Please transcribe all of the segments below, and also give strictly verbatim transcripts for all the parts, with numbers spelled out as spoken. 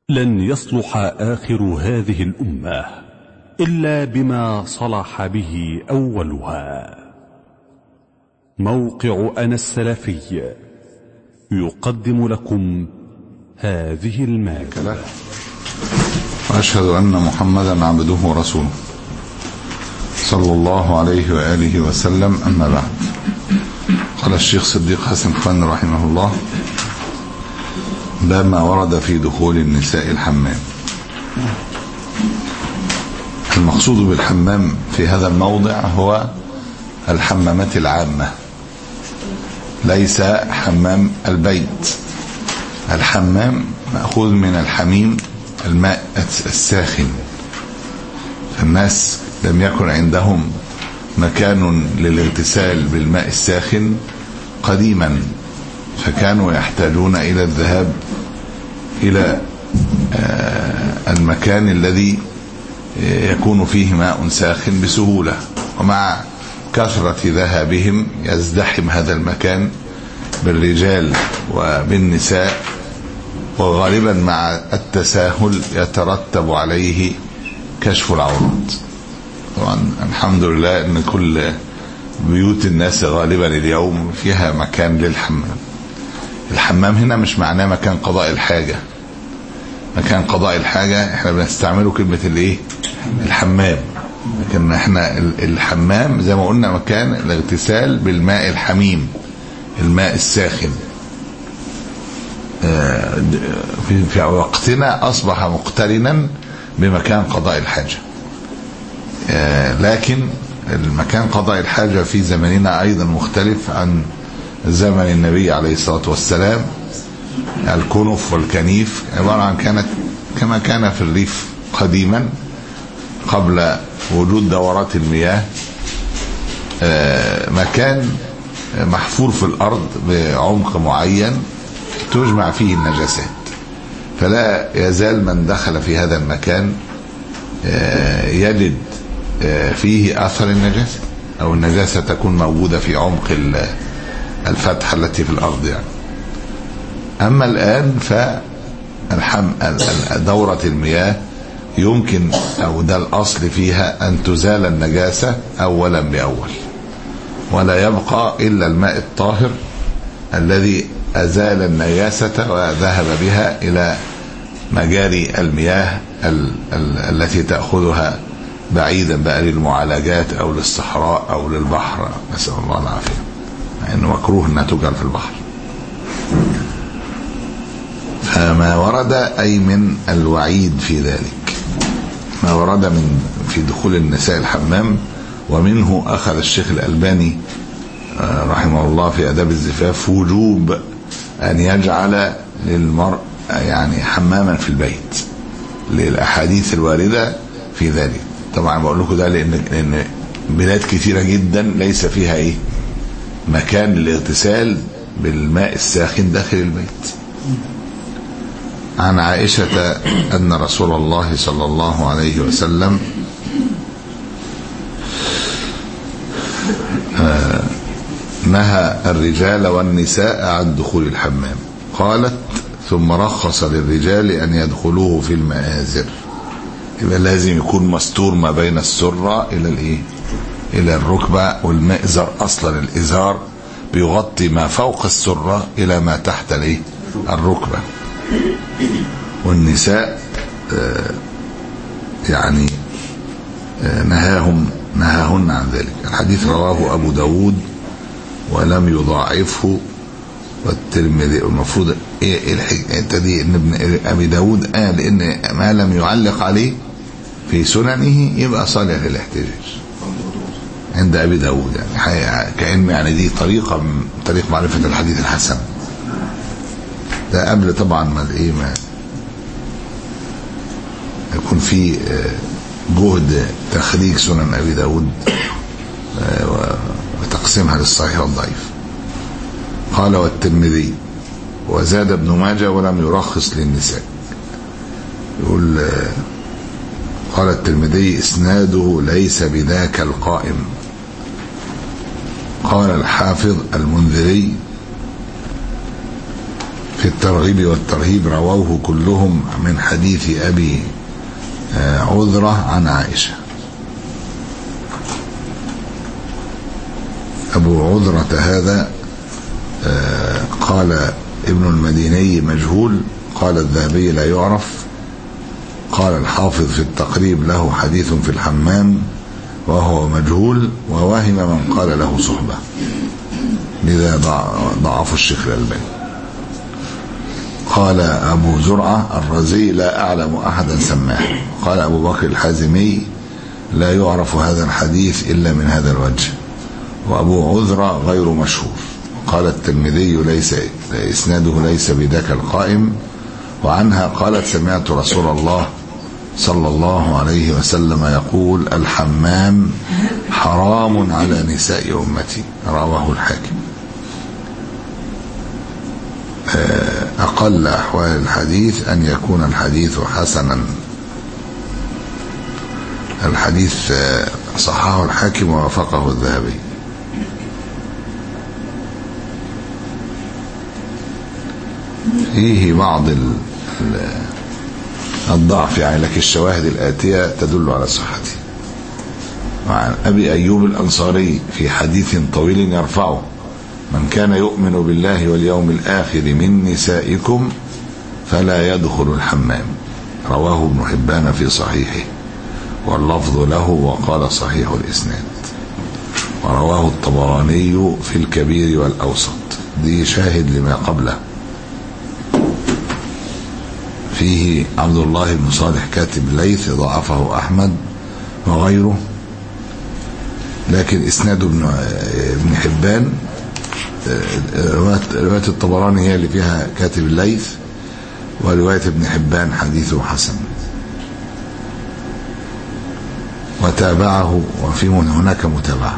لن يصلح آخر هذه الأمة إلا بما صلح به أولها. موقع أنا السلفي يقدم لكم هذه المادة. وأشهد أن محمدا عبده ورسوله صلى الله عليه وآله وسلم. أما بعد، قال الشيخ صديق حسن خان رحمه الله: باب ما ورد في دخول النساء الحمام. المقصود بالحمام في هذا الموضع هو الحمامات العامة، ليس حمام البيت. الحمام مأخوذ من الحميم، الماء الساخن. فالناس لم يكن عندهم مكان للاغتسال بالماء الساخن قديما، فكانوا يحتاجون إلى الذهاب إلى المكان الذي يكون فيه ماء ساخن بسهولة، ومع كثرة ذهابهم يزدحم هذا المكان بالرجال وبالنساء، وغالبا مع التساهل يترتب عليه كشف العورات. طبعا الحمد لله ان كل بيوت الناس غالبا اليوم فيها مكان للحمام. الحمام هنا مش معناه مكان قضاء الحاجة. مكان قضاء الحاجة احنا بنستعمله كلمة الايه؟ الحمام. لكن احنا الحمام زي ما قلنا مكان الاغتسال بالماء الحميم، الماء الساخن. في وقتنا اصبح مقترنا بمكان قضاء الحاجة، لكن المكان قضاء الحاجة في زمننا ايضا مختلف عن زمن النبي عليه الصلاة والسلام. الكنف والكنيف عبارة عن كانت كما كان في الريف قديما قبل وجود دورات المياه، مكان محفور في الأرض بعمق معين تجمع فيه النجاسات، فلا يزال من دخل في هذا المكان يجد فيه أثر النجاسة، أو النجاسة تكون موجودة في عمق الفتحة التي في الأرض يعني. أما الآن فدورة المياه يمكن، أو ده الأصل فيها، أن تزال النجاسة أولا بأول، ولا يبقى إلا الماء الطاهر الذي أزال النجاسة وذهب بها إلى مجاري المياه ال ال التي تأخذها بعيدا بقى للمعالجات أو للصحراء أو للبحر، نسأل الله العافية، لأنه يعني مكروه أنها تجعل في البحر. فما ورد أي من الوعيد في ذلك، ما ورد من في دخول النساء الحمام، ومنه أخذ الشيخ الألباني رحمه الله في آداب الزفاف وجوب أن يجعل للمرء يعني حماما في البيت، للأحاديث الواردة في ذلك. طبعا بقول لكم ده لأن, لأن بلاد كثيرة جدا ليس فيها إيه مكان للاغتسال بالماء الساخن داخل البيت. عن عائشة أن رسول الله صلى الله عليه وسلم نهى الرجال والنساء عن دخول الحمام. قالت: ثم رخص للرجال أن يدخلوه في المآزر. يبقى لازم يكون مستور ما بين السرة إلى الإيه؟ إلى الركبة. والمئزر أصلا الإزار بيغطي ما فوق السرة إلى ما تحت الإيه؟ الركبة. والنساء يعني نهاهم نهاهن عن ذلك. الحديث رواه أبو داود ولم يضاعفه والترمذي. المفروض ايه الحته دي ان ابن ابي داود قال ان ما لم يعلق عليه في سننه يبقى صالح للاحتجاج عند ابي داود، يعني كأن يعني دي طريقه من طريق معرفه الحديث الحسن. ده قبل طبعا ما ايه ما يكون في جهد تخريج سنن ابي داود وتقسيمها للصحيح والضعيف. قال: والترمذي وزاد ابن ماجه ولم يرخص للنساء. يقول قال الترمذي: اسناده ليس بذاك القائم. قال الحافظ المنذري في الترغيب والترهيب رووه كلهم من حديث أبي عذرة عن عائشة. أبو عذرة هذا قال ابن المديني مجهول، قال الذهبي لا يعرف، قال الحافظ في التقريب له حديث في الحمام وهو مجهول، ووهم من قال له صحبة، لذا ضعف الشيخ الألباني. قال أبو زرعة الرزي لا أعلم أحدا سماه. قال أبو بكر الحازمي لا يعرف هذا الحديث إلا من هذا الوجه، وأبو عذرة غير مشهور. قال الترمذي ليس إسناده ليس بذاك القائم. وعنها قالت سمعت رسول الله صلى الله عليه وسلم يقول الحمام حرام على نساء أمتي، رواه الحاكم. أقل أحوال الحديث أن يكون الحديث حسنا. الحديث صححه الحاكم ووافقه الذهبي. فيه بعض الضعف يعني، لكن الشواهد الآتية تدل على صحته. وعن أبي أيوب الأنصاري في حديث طويل يرفعه من كان يؤمن بالله واليوم الآخر من نسائكم فلا يدخل الحمام، رواه ابن حبان في صحيحه واللفظ له وقال صحيح الإسناد، ورواه الطبراني في الكبير والأوسط. دي شاهد لما قبله. فيه عبد الله بن صالح كاتب الليث ضعفه أحمد وغيره، لكن إسناد ابن حبان رواية الطبراني هي اللي فيها كاتب الليث، ورواية ابن حبان حديثه حسن. وتابعه وفي هناك متابعة.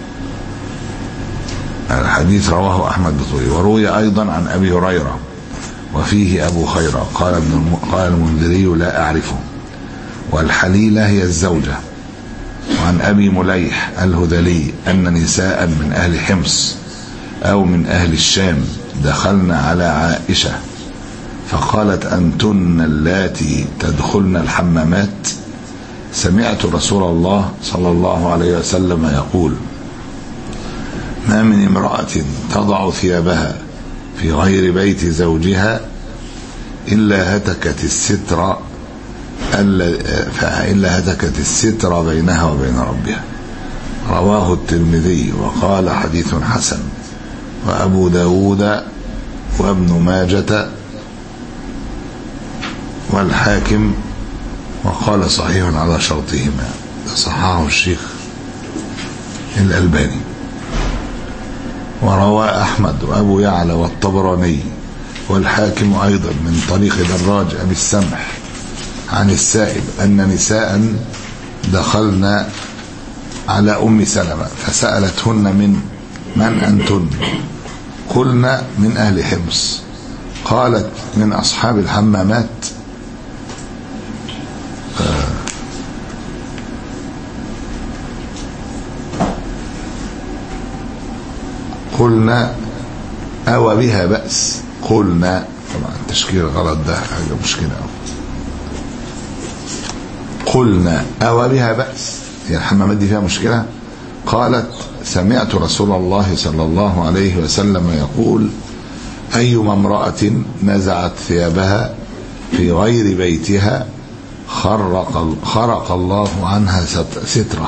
الحديث رواه أحمد بطوله. وروي أيضا عن أبي هريرة وفيه أبو خيرة قال ابن قال المنذري لا أعرفه، والحليلة هي الزوجة. وعن أبي مليح الهذلي أن نساء من أهل حمص أو من أهل الشام دخلنا على عائشة فقالت أنتن اللاتي تدخلن الحمامات؟ سمعت رسول الله صلى الله عليه وسلم يقول ما من امرأة تضع ثيابها في غير بيت زوجها إلا هتكت الستر إلا هتكت الستر بينها وبين ربها، رواه الترمذي وقال حديث حسن، وأبو داود وابن ماجة والحاكم وقال صحيح على شرطهما، صححه الشيخ الألباني. وروى أحمد وأبو يعلى والطبراني والحاكم أيضا من طريق دراج أبي السمح عن السائب أن نساء دخلنا على أم سلمة فسألتهن من من أنتن؟ قلنا من أهل حمص. قالت من أصحاب الحمامات؟ قلنا أو بها بأس؟ قلنا طبعا التشكيل غلط، ده حاجة مشكلة أو. قلنا أو بها بأس، هي الحمامات دي فيها مشكلة؟ قالت سمعت رسول الله صلى الله عليه وسلم يقول أيما امرأة نزعت ثيابها في غير بيتها خرق, خرق الله عنها سترة.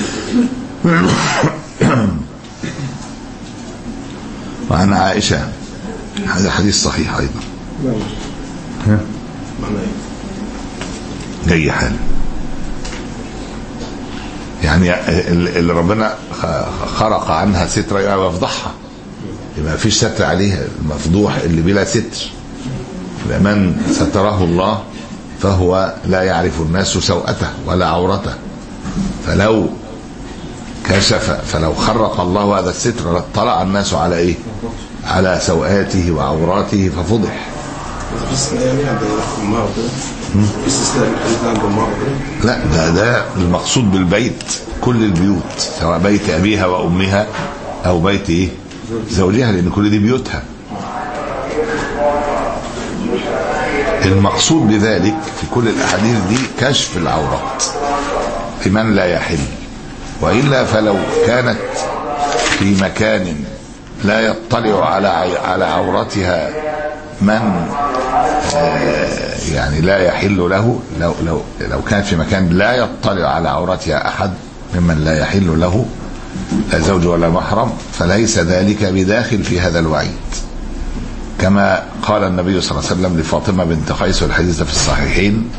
وعن عائشة هذا حديث صحيح أيضا جاي حال، يعني اللي ربنا خرق عنها سترة يعني يفضحها، يبقى فيش ستر عليها. المفضوح اللي بلا ستر، من ستره الله فهو لا يعرف الناس سوءته ولا عورته، فلو كشف فلو خرق الله هذا الستر اطلع الناس على ايه؟ على سوءاته وعوراته ففضح. لا ده ده المقصود بالبيت كل البيوت، سواء بيت ابيها وامها او بيت ايه؟ زوجها، لان كل دي بيوتها. المقصود بذلك في كل الأحاديث دي كشف العورات لمن لا يحل، وإلا فلو كانت في مكان لا يطلع على على عورتها من يعني لا يحل له، لو لو لو كانت في مكان لا يطلع على عورتها أحد ممن لا يحل له، لا زوج ولا محرم، فليس ذلك بداخل في هذا الوعيد. كما قال النبي صلى الله عليه وسلم لفاطمة بنت قيس، والحديث في الصحيحين: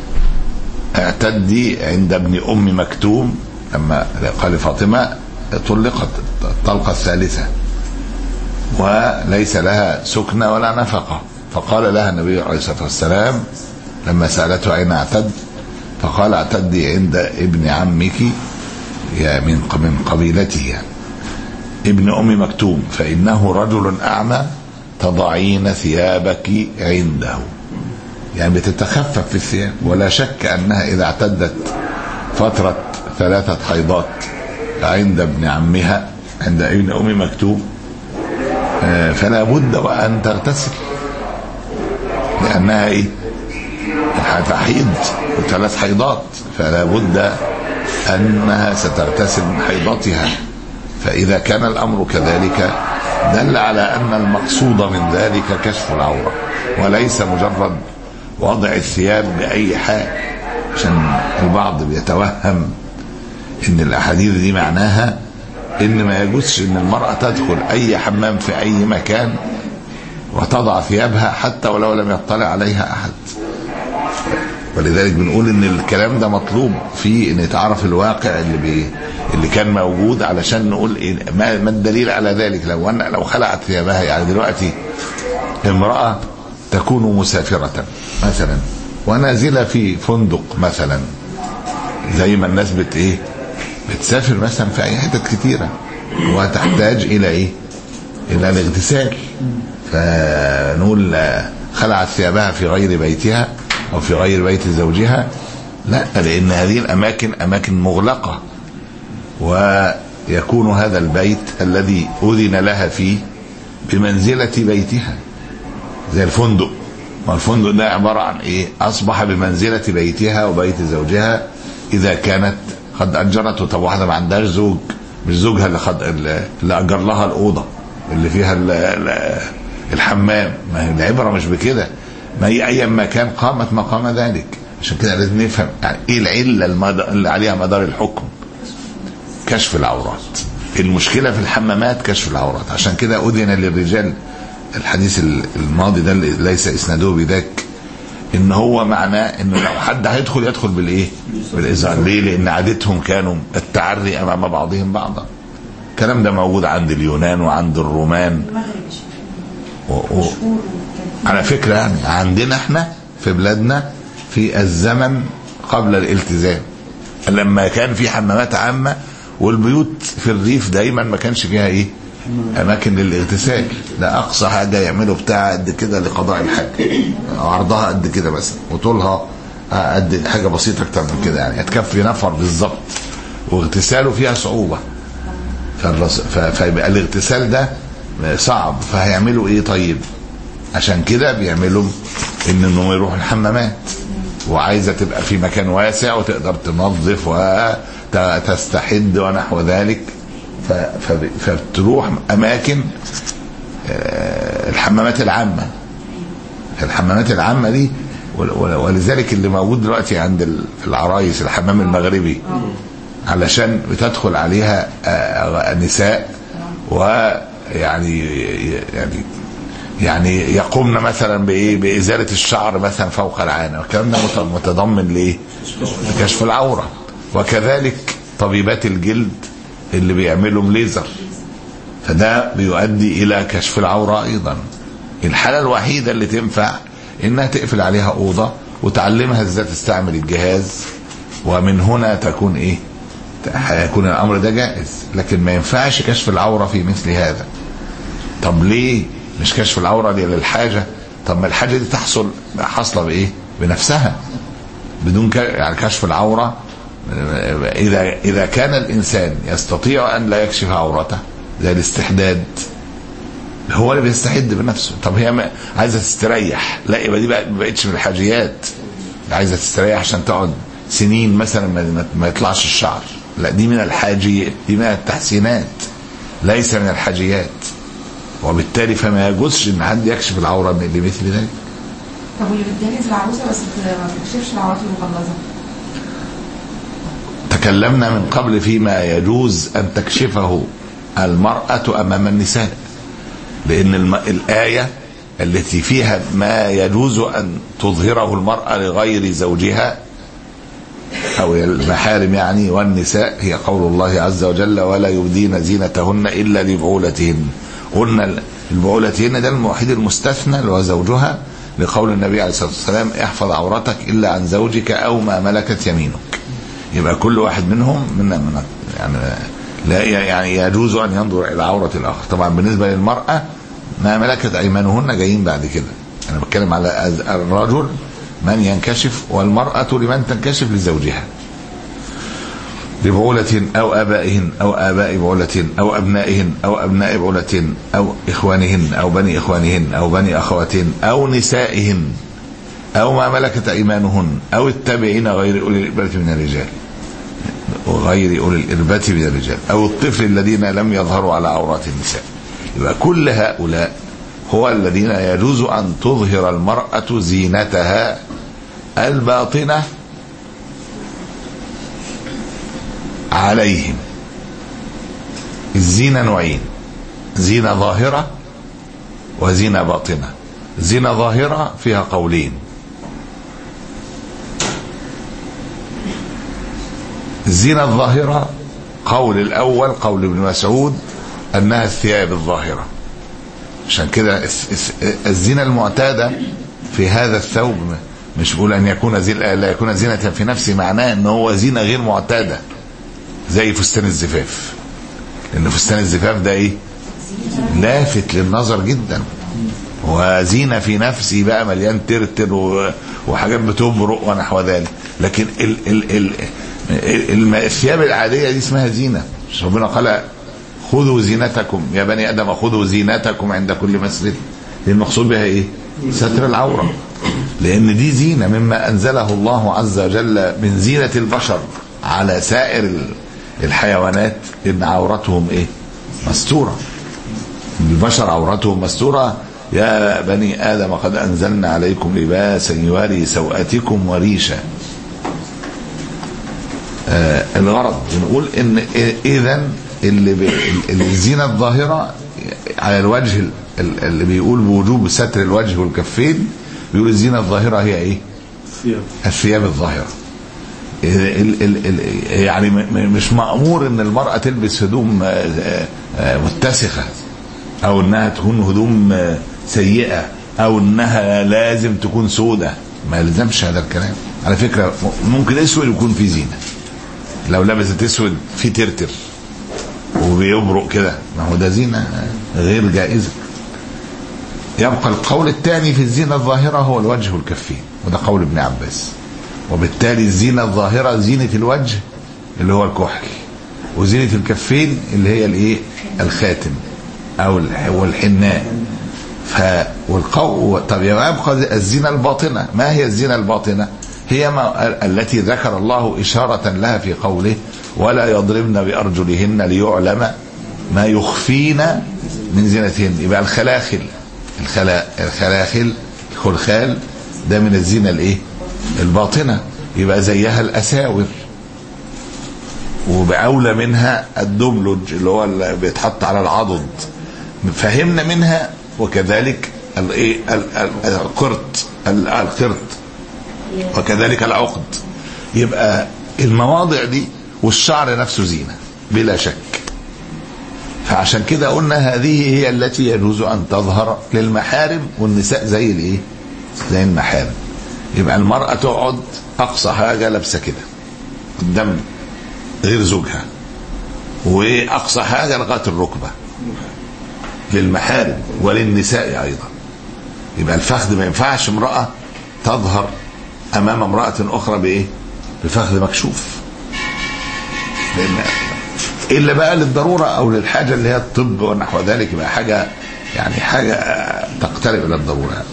اعتدي عند ابن أم مكتوم، لما قال فاطمة طلقت الطلقة الثالثة وليس لها سكنة ولا نفقة، فقال لها النبي عليه الصلاة والسلام لما سألته أين اعتد، فقال: اعتدي عند ابن عمك يا من من قبيلته، يعني ابن أم مكتوم، فإنه رجل أعمى تضعين ثيابك عنده، يعني بتتخفف في الثياب. ولا شك أنها إذا اعتدت فترة ثلاثة حيضات عند ابن عمها عند ابن أم مكتوم فلا بد وأن تغتسل، لأنها إيه؟ تحيض ثلاث حيضات، فلا بد أنها ستغتسل من حيضتها. فإذا كان الأمر كذلك دل على أن المقصود من ذلك كشف العورة، وليس مجرد وضع الثياب بأي حال، عشان البعض بيتوهم إن الأحاديث دي معناها إن ما يجوزش إن المرأة تدخل أي حمام في أي مكان وتضع ثيابها حتى ولو لم يطلع عليها أحد. ولذلك بنقول إن الكلام ده مطلوب فيه إن يتعرف الواقع اللي بي اللي كان موجود، علشان نقول إيه ما, ما الدليل على ذلك. لو أن لو خلعت ثيابها، يعني دلوقتي امرأة تكون مسافرة مثلا ونازلة في فندق مثلا، زي ما الناس بت إيه بتسافر مثلا في أي حتت كتيرة، وتحتاج إلى إيه إلى الاغتسال، فنقول خلعت ثيابها في غير بيتها أو في غير بيت زوجها؟ لا، لأن هذه الأماكن أماكن مغلقة، ويكون هذا البيت الذي أذن لها فيه بمنزلة بيتها، زي الفندق. والفندق ده عبارة عن إيه؟ أصبح بمنزلة بيتها وبيت زوجها إذا كانت قد أجرته. طب واحدة ما عندهاش زوج، مش زوجها اللي, خد اللي أجر لها الأوضة اللي فيها الحمام، ما هي العبرة مش بكده، ما هي أي مكان قامت مقام ذلك. عشان كده لازم نفهم يعني إيه العلة اللي عليها مدار الحكم، كشف العورات. المشكلة في الحمامات كشف العورات، عشان كده أذن للرجال. الحديث الماضي ده ليس إسناده بذاك، إن هو معناه إنه لو حد هيدخل يدخل بالإيه؟ بالإذعان. ليه؟ لأن عادتهم كانوا التعري أمام بعضهم بعضا. الكلام ده موجود عند اليونان وعند الرومان و... و... على فكرة يعني عندنا احنا في بلادنا في الزمن قبل الالتزام، لما كان في حمامات عامة، والبيوت في الريف دايما ما كانش فيها ايه اماكن للاغتسال. ده اقصى حاجة يعملوا بتاع قد كده لقضاء الحاج، عرضها قد كده مثلا وطولها قد حاجة بسيطة اكتر من كده، يعني هتكفي نفر بالظبط، واغتساله فيها صعوبة، فيبقى الاغتسال ده صعب. فهيعملوا ايه طيب؟ عشان كده بيعملوا ان انهم يروحوا الحمامات، وعايزة تبقى في مكان واسع وتقدر تنظف وتستحد ونحو ذلك، فتروح اماكن الحمامات العامة. الحمامات العامة دي، ولذلك اللي موجود دلوقتي عند العرايس الحمام المغربي، علشان بتدخل عليها نساء ويعني يعني يعني يقومن مثلا بايه؟ بازاله الشعر مثلا فوق العانه، والكلام ده متضمن لايه؟ لكشف العوره. وكذلك طبيبات الجلد اللي بيعملوا ليزر، فده بيؤدي الى كشف العوره ايضا. الحاله الوحيده اللي تنفع انها تقفل عليها اوضه وتعلمها ازاي تستعمل الجهاز، ومن هنا تكون ايه؟ هيكون الامر ده جائز. لكن ما ينفعش كشف العوره في مثل هذا. طب ليه مش كشف العوره دي للحاجه؟ طب ما الحاجه دي تحصل حاصله بايه؟ بنفسها، بدون يعني كشف العوره. اذا اذا كان الانسان يستطيع ان لا يكشف عورته، زي الاستحداد، هو اللي بيستحد بنفسه. طب هي عايزه تستريح، لا يبقى دي ما بقتش من الحاجيات. عايزه تستريح عشان تقعد سنين مثلا ما, ما يطلعش الشعر، لا دي من الحاجيات، دي من التحسينات ليس من الحاجيات. وبالتالي فما يجوزش ان حد يكشف العوره لمثل ذلك. طب واللي بتجهز العروسه بس ما بتكشفش العورات المغلظه؟ تكلمنا من قبل فيما يجوز ان تكشفه المرأة امام النساء، لان الم... الايه التي فيها ما يجوز ان تظهره المرأة لغير زوجها او المحارم يعني والنساء، هي قول الله عز وجل ولا يبدين زينتهن الا لبعولتهن. قلنا البعولتهن ده الوحيد المستثنى اللي هو زوجها، لقول النبي عليه الصلاه والسلام احفظ عورتك الا عن زوجك او ما ملكت يمينك. يبقى كل واحد منهم من, من يعني لا يعني يجوز ان ينظر الى عوره الاخر. طبعا بالنسبه للمراه ما ملكت ايمانهن جايين بعد كده. انا بتكلم على الرجل من ينكشف، والمراه لمن تنكشف لزوجها لبعولة أو آبائهن أو آباء بعولة أو أبنائهن أو أبناء بعولة أو إخوانهن أو بني إخوانهن أو بني أخواتهن أو نسائهن أو ما ملكت أيمانهن أو التابعين غير أولي الإربة من الرجال وغير أولي الإربة من الرجال أو الطفل الذين لم يظهروا على عورات النساء. يبقى كل هؤلاء هو الذين يجوز أن تظهر المرأة زينتها الباطنة عليهم. الزينة نوعين، زينة ظاهرة وزينة باطنة. زينة ظاهرة فيها قولين، الزينة الظاهرة قول الأول قول ابن مسعود أنها الثياب الظاهرة، عشان كده الزينة المعتادة في هذا الثوب مش بقول أن يكون زينة لا يكون زينة في نفسه، معناه أنه هو زينة غير معتادة زي فستان الزفاف، لأن فستان الزفاف ده إيه؟ لافت للنظر جدا وزينة في نفسه بقى مليان ترتر وحاجات بتبرق ونحو ذلك. لكن ال ال ال ال الثياب العادية دي اسمها زينة. ربنا قال خذوا زينتكم يا بني آدم خذوا زينتكم عند كل مسجد. المقصود بها إيه؟ ستر العورة، لأن دي زينة مما أنزله الله عز وجل من زينة البشر على سائر الحيوانات، إن عورتهم إيه؟ مستورة. البشر عورتهم مستورة. يا بني آدم قد أنزلنا عليكم لباسا يواري سوءاتكم وريشا. آه الغرض نقول إن إذن اللي الزينة الظاهرة على الوجه اللي بيقول بوجوب ستر الوجه والكفين، بيقول الزينة الظاهرة هي إيه؟ الثياب الظاهرة. ال ال ال يعني مش مأمور ان المرأة تلبس هدوم متسخة او انها تكون هدوم سيئة او انها لازم تكون سودة، ما يلزمش هذا الكلام. على فكرة ممكن اسود يكون في زينة، لو لبست اسود في ترتر وبيبرق كده ما هو ده زينة غير جائزة. يبقى القول الثاني في الزينة الظاهرة هو الوجه والكفين، وده قول ابن عباس. وبالتالي الزينة الظاهرة زينة الوجه اللي هو الكحل، وزينة الكفين اللي هي الايه؟ الخاتم او الحناء. ف والقو طب يبقى الزينة الباطنة. ما هي الزينة الباطنة؟ هي ما التي ذكر الله إشارة لها في قوله ولا يضربن بأرجلهن ليعلم ما يخفين من زينتهن. يبقى الخلاخل الخلا الخلاخل الخلخال ده من الزينة الايه؟ الباطنة. يبقى زيها الأساور، وبأولى منها الدبلج اللي هو اللي بيتحط على العضد، فهمنا منها. وكذلك الايه؟ القرط القرط وكذلك العقد. يبقى المواضع دي والشعر نفسه زينة بلا شك. فعشان كده قلنا هذه هي التي يجوز أن تظهر للمحارم، والنساء زي الايه؟ زي المحارم. يبقى المرأة تقعد أقصى حاجة لابسة كده قدام غير زوجها، وأقصى حاجة لغاية الركبة للمحارم وللنساء أيضا. يبقى الفخذ ما ينفعش امرأة تظهر أمام امرأة أخرى بإيه؟ بفخذ مكشوف، لأن إلا بقى للضرورة أو للحاجة اللي هي الطب ونحو ذلك، يبقى حاجة يعني حاجه تقترب الى الضروره.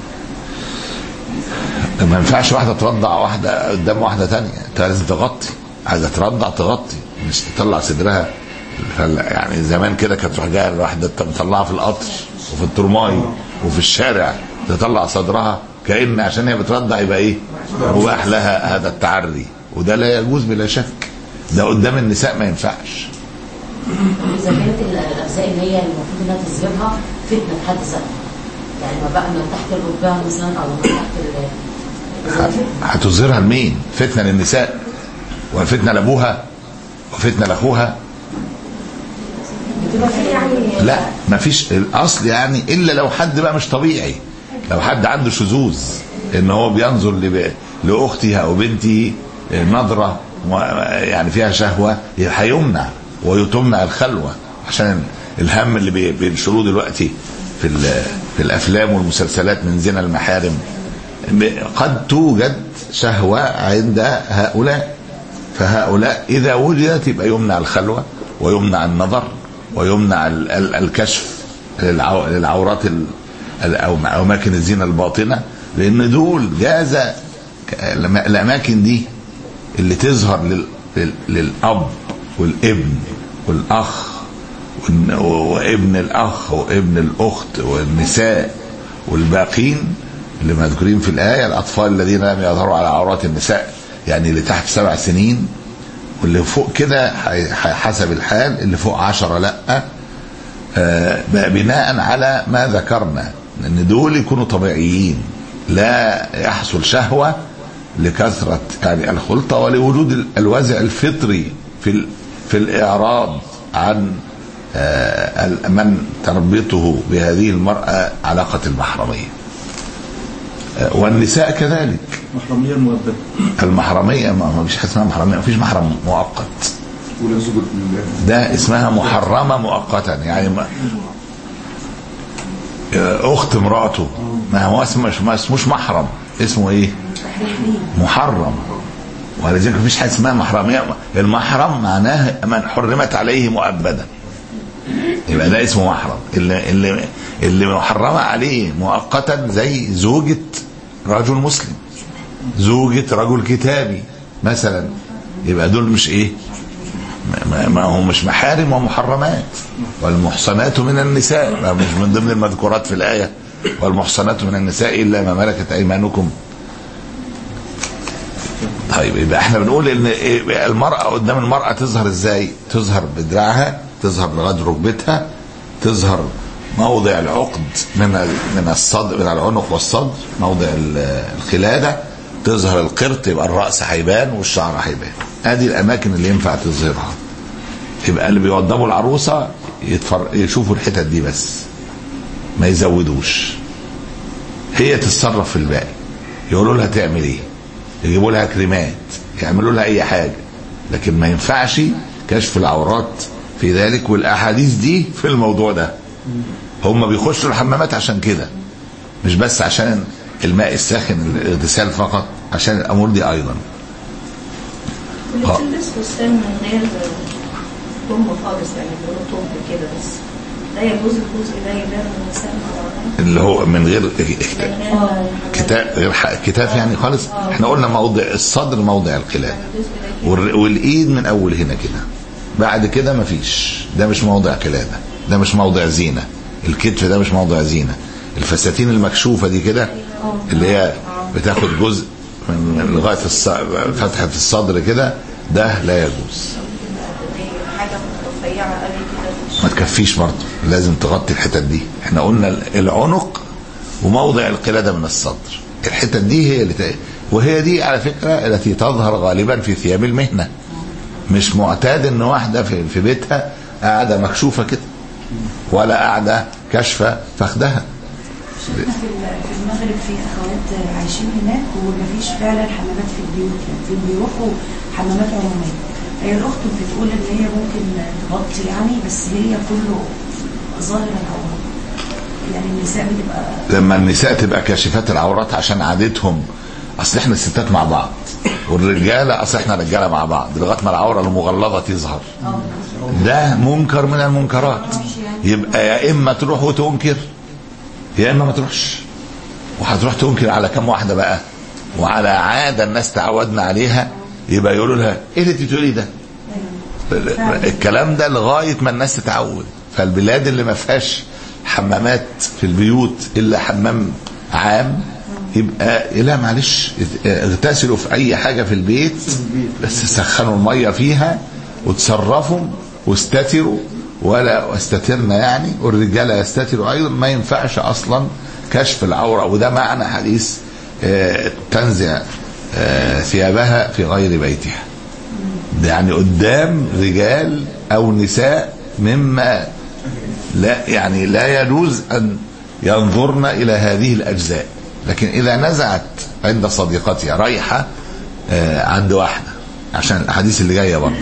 ما ينفعش واحده ترضع واحده قدام واحده ثانيه، انت لازم تغطي، عايزه ترضع تغطي، مش تطلع صدرها. يعني زمان كده كانت تروح جايه الواحده مطلعها في القطر وفي الترماي وفي الشارع تطلع صدرها كأن عشان هي بترضع يبقى ايه مباح لها هذا التعري، وده لا يجوز بلا شك، ده قدام النساء ما ينفعش. اذا كانت الاجزاء اللي هي المفروض انها تظهرها فتنه بحد ذاتها، يعني ما بقى من تحت الركبه مثلا او من تحت هتظهرها لمين؟ فتنه للنساء وفتنه لابوها وفتنه لاخوها؟ لا ما فيش الاصل يعني، الا لو حد بقى مش طبيعي، لو حد عنده شذوذ ان هو بينظر لاخته او بنته نظره يعني فيها شهوه هيمنع ويتمنع الخلوه، عشان الهم اللي بينشروه دلوقتي في في الافلام والمسلسلات من زنا المحارم. قد توجد شهوه عند هؤلاء، فهؤلاء اذا وجدت يبقى يمنع الخلوه ويمنع النظر ويمنع الكشف للعورات او اماكن الزنا الباطنه، لان دول جاز الاماكن دي اللي تظهر للاب والابن والاخ وابن الاخ وابن الاخت والنساء والباقين اللي مذكورين في الايه، الاطفال الذين لم يظهروا على عورات النساء، يعني اللي تحت سبع سنين، واللي فوق كده حسب الحال، اللي فوق عشرة لا، آه بناء على ما ذكرنا ان دول يكونوا طبيعيين، لا يحصل شهوة لكثرة يعني الخلطة ولوجود الوازع الفطري في في الاعراض عن آه من تربطه بهذه المرأة علاقة المحرمية. آه والنساء كذلك. محرمية مؤبدة. المحرمية ما فيش حاجة اسمها محرمية، ما فيش محرم مؤقت. ده اسمها محرمة مؤقتا، يعني ما اخت امراته ما هو اسمه ما اسموش محرم، اسمه ايه؟ محرم. ولذلك ما فيش حاجة اسمها محرمية. المحرم معناه من حرمت عليه مؤبدا، يبقى ده اسمه محرم. اللي اللي اللي محرمة عليه مؤقتا زي زوجة رجل مسلم، زوجة رجل كتابي مثلا، يبقى دول مش ايه؟ ما هم مش محارم ومحرمات. والمحصنات من النساء مش من ضمن المذكورات في الآية، والمحصنات من النساء إلا ما ملكت أيمانكم. طيب يبقى احنا بنقول ان المرأة قدام المرأة تظهر ازاي؟ تظهر بدراعها، تظهر لغاية ركبتها، تظهر موضع العقد من من الصدر، من العنق والصدر، موضع الخلادة، تظهر القرط، يبقى الرأس هيبان والشعر هيبان. هذه الأماكن اللي ينفع تظهرها. يبقى اللي بيوضبوا العروسة يتفر... يشوفوا الحتت دي بس، ما يزودوش، هي تتصرف في الباقي. يقولوا لها تعمل ايه، يجيبوا لها كريمات، يعملوا لها اي حاجة، لكن ما ينفعش كشف العورات في ذلك. والأحاديث دي في الموضوع ده. هم بيخشوا الحمامات عشان كده، مش بس عشان الماء الساخن الاغتسال فقط، عشان الامور دي ايضا. اللي بتلبس فستان من غير طم خالص، يعني بيقولوا طم كده بس، ده يجوز الجزء ده يبان من النساء اللي هو من غير كتاف، غير كتاف يعني خالص. احنا قلنا موضع الصدر موضع القلادة، والايد من اول هنا كده، بعد كده مفيش. ده مش موضع قلادة، ده مش موضع زينة. الكتف ده مش موضع زينة. الفساتين المكشوفة دي كده اللي هي بتاخد جزء من لغاية فتحة الصدر كده، ده لا يجوز. ما تكفيش برضه، لازم تغطي الحتت دي. احنا قلنا العنق وموضع القلادة من الصدر، الحتت دي هي اللي ت... وهي دي على فكرة التي تظهر غالبا في ثياب المهنة. مش معتاد ان واحدة في, في بيتها قاعدة مكشوفة كده، ولا قاعدة كشفة فخدها. في المغرب في اخوات عايشين هناك ومفيش فعلا حمامات في البيوت، يعني بيروحوا حمامات عموميه. هي الاخت بتقول ان هي ممكن تغطي يعني، بس هي كله ظاهر العورات. يعني النساء بتبقى لما النساء تبقى كاشفات العورات عشان عادتهم، اصل احنا الستات مع بعض والرجاله، اصل احنا رجاله مع بعض لغايه ما العوره المغلظه تظهر. ده منكر من المنكرات. يعني يبقى يا اما تروح وتنكر يا اما ما تروحش. وهتروح تنكر على كم واحده بقى؟ وعلى عاده الناس تعودنا عليها، يبقى يقولوا لها ايه اللي انت بتقولي ده؟ الكلام ده لغايه ما الناس تتعود. فالبلاد اللي ما فيهاش حمامات في البيوت الا حمام عام، يبقى لا معلش اغتسلوا في اي حاجه في البيت، بس سخنوا الميه فيها وتصرفوا واستتروا ولا واستترنا يعني، والرجاله يستتروا ايضا. ما ينفعش اصلا كشف العوره، وده معنى حديث اه تنزع اه ثيابها في غير بيتها، ده يعني قدام رجال او نساء، مما لا يعني لا يجوز ان ينظرن الى هذه الاجزاء. لكن اذا نزعت عند صديقتها رايحه اه عند واحده، عشان الاحاديث اللي جايه برضه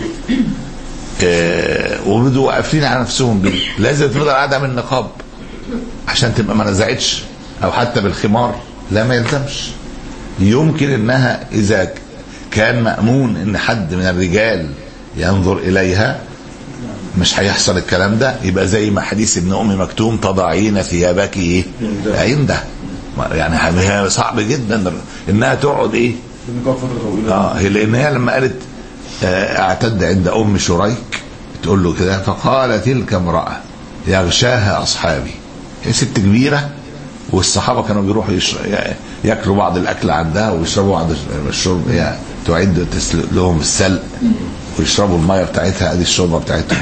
اه وبدوا واقفين على نفسهم بيه، لازم تفضل قاعده من النقاب عشان تبقى ما نزعتش، او حتى بالخمار لا ما يلزمش. يمكن انها اذا كان مأمون ان حد من الرجال ينظر اليها مش هيحصل الكلام ده، يبقى زي ما حديث ابن ام مكتوم تضعين ثيابك ايه عنده، يعني صعب جدا انها تقعد ايه اه لان هي لما قالت آه اعتد عند ام شريك تقول له كده، فقال تلك امراه يغشاها اصحابي. هي ست كبيره والصحابه كانوا بيروحوا ياكلوا بعض الاكل عندها ويشربوا بعض الشرب، هي تعد لهم السلق ويشربوا الميه بتاعتها، ادي الشوربه بتاعتهم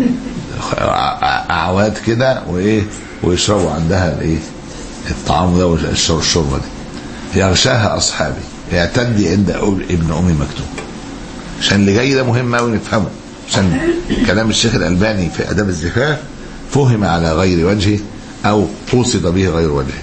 اعواد كده وايه، ويشربوا عندها الايه الطعام ده والشوربه دي. يغشاها اصحابي يعتدي عند ابن ام مكتوم. عشان اللي جاي ده مهم قوي نفهمه، عشان كلام الشيخ الألباني في آداب الزفاف فهم على غير وجهه او قصد به غير وجهه.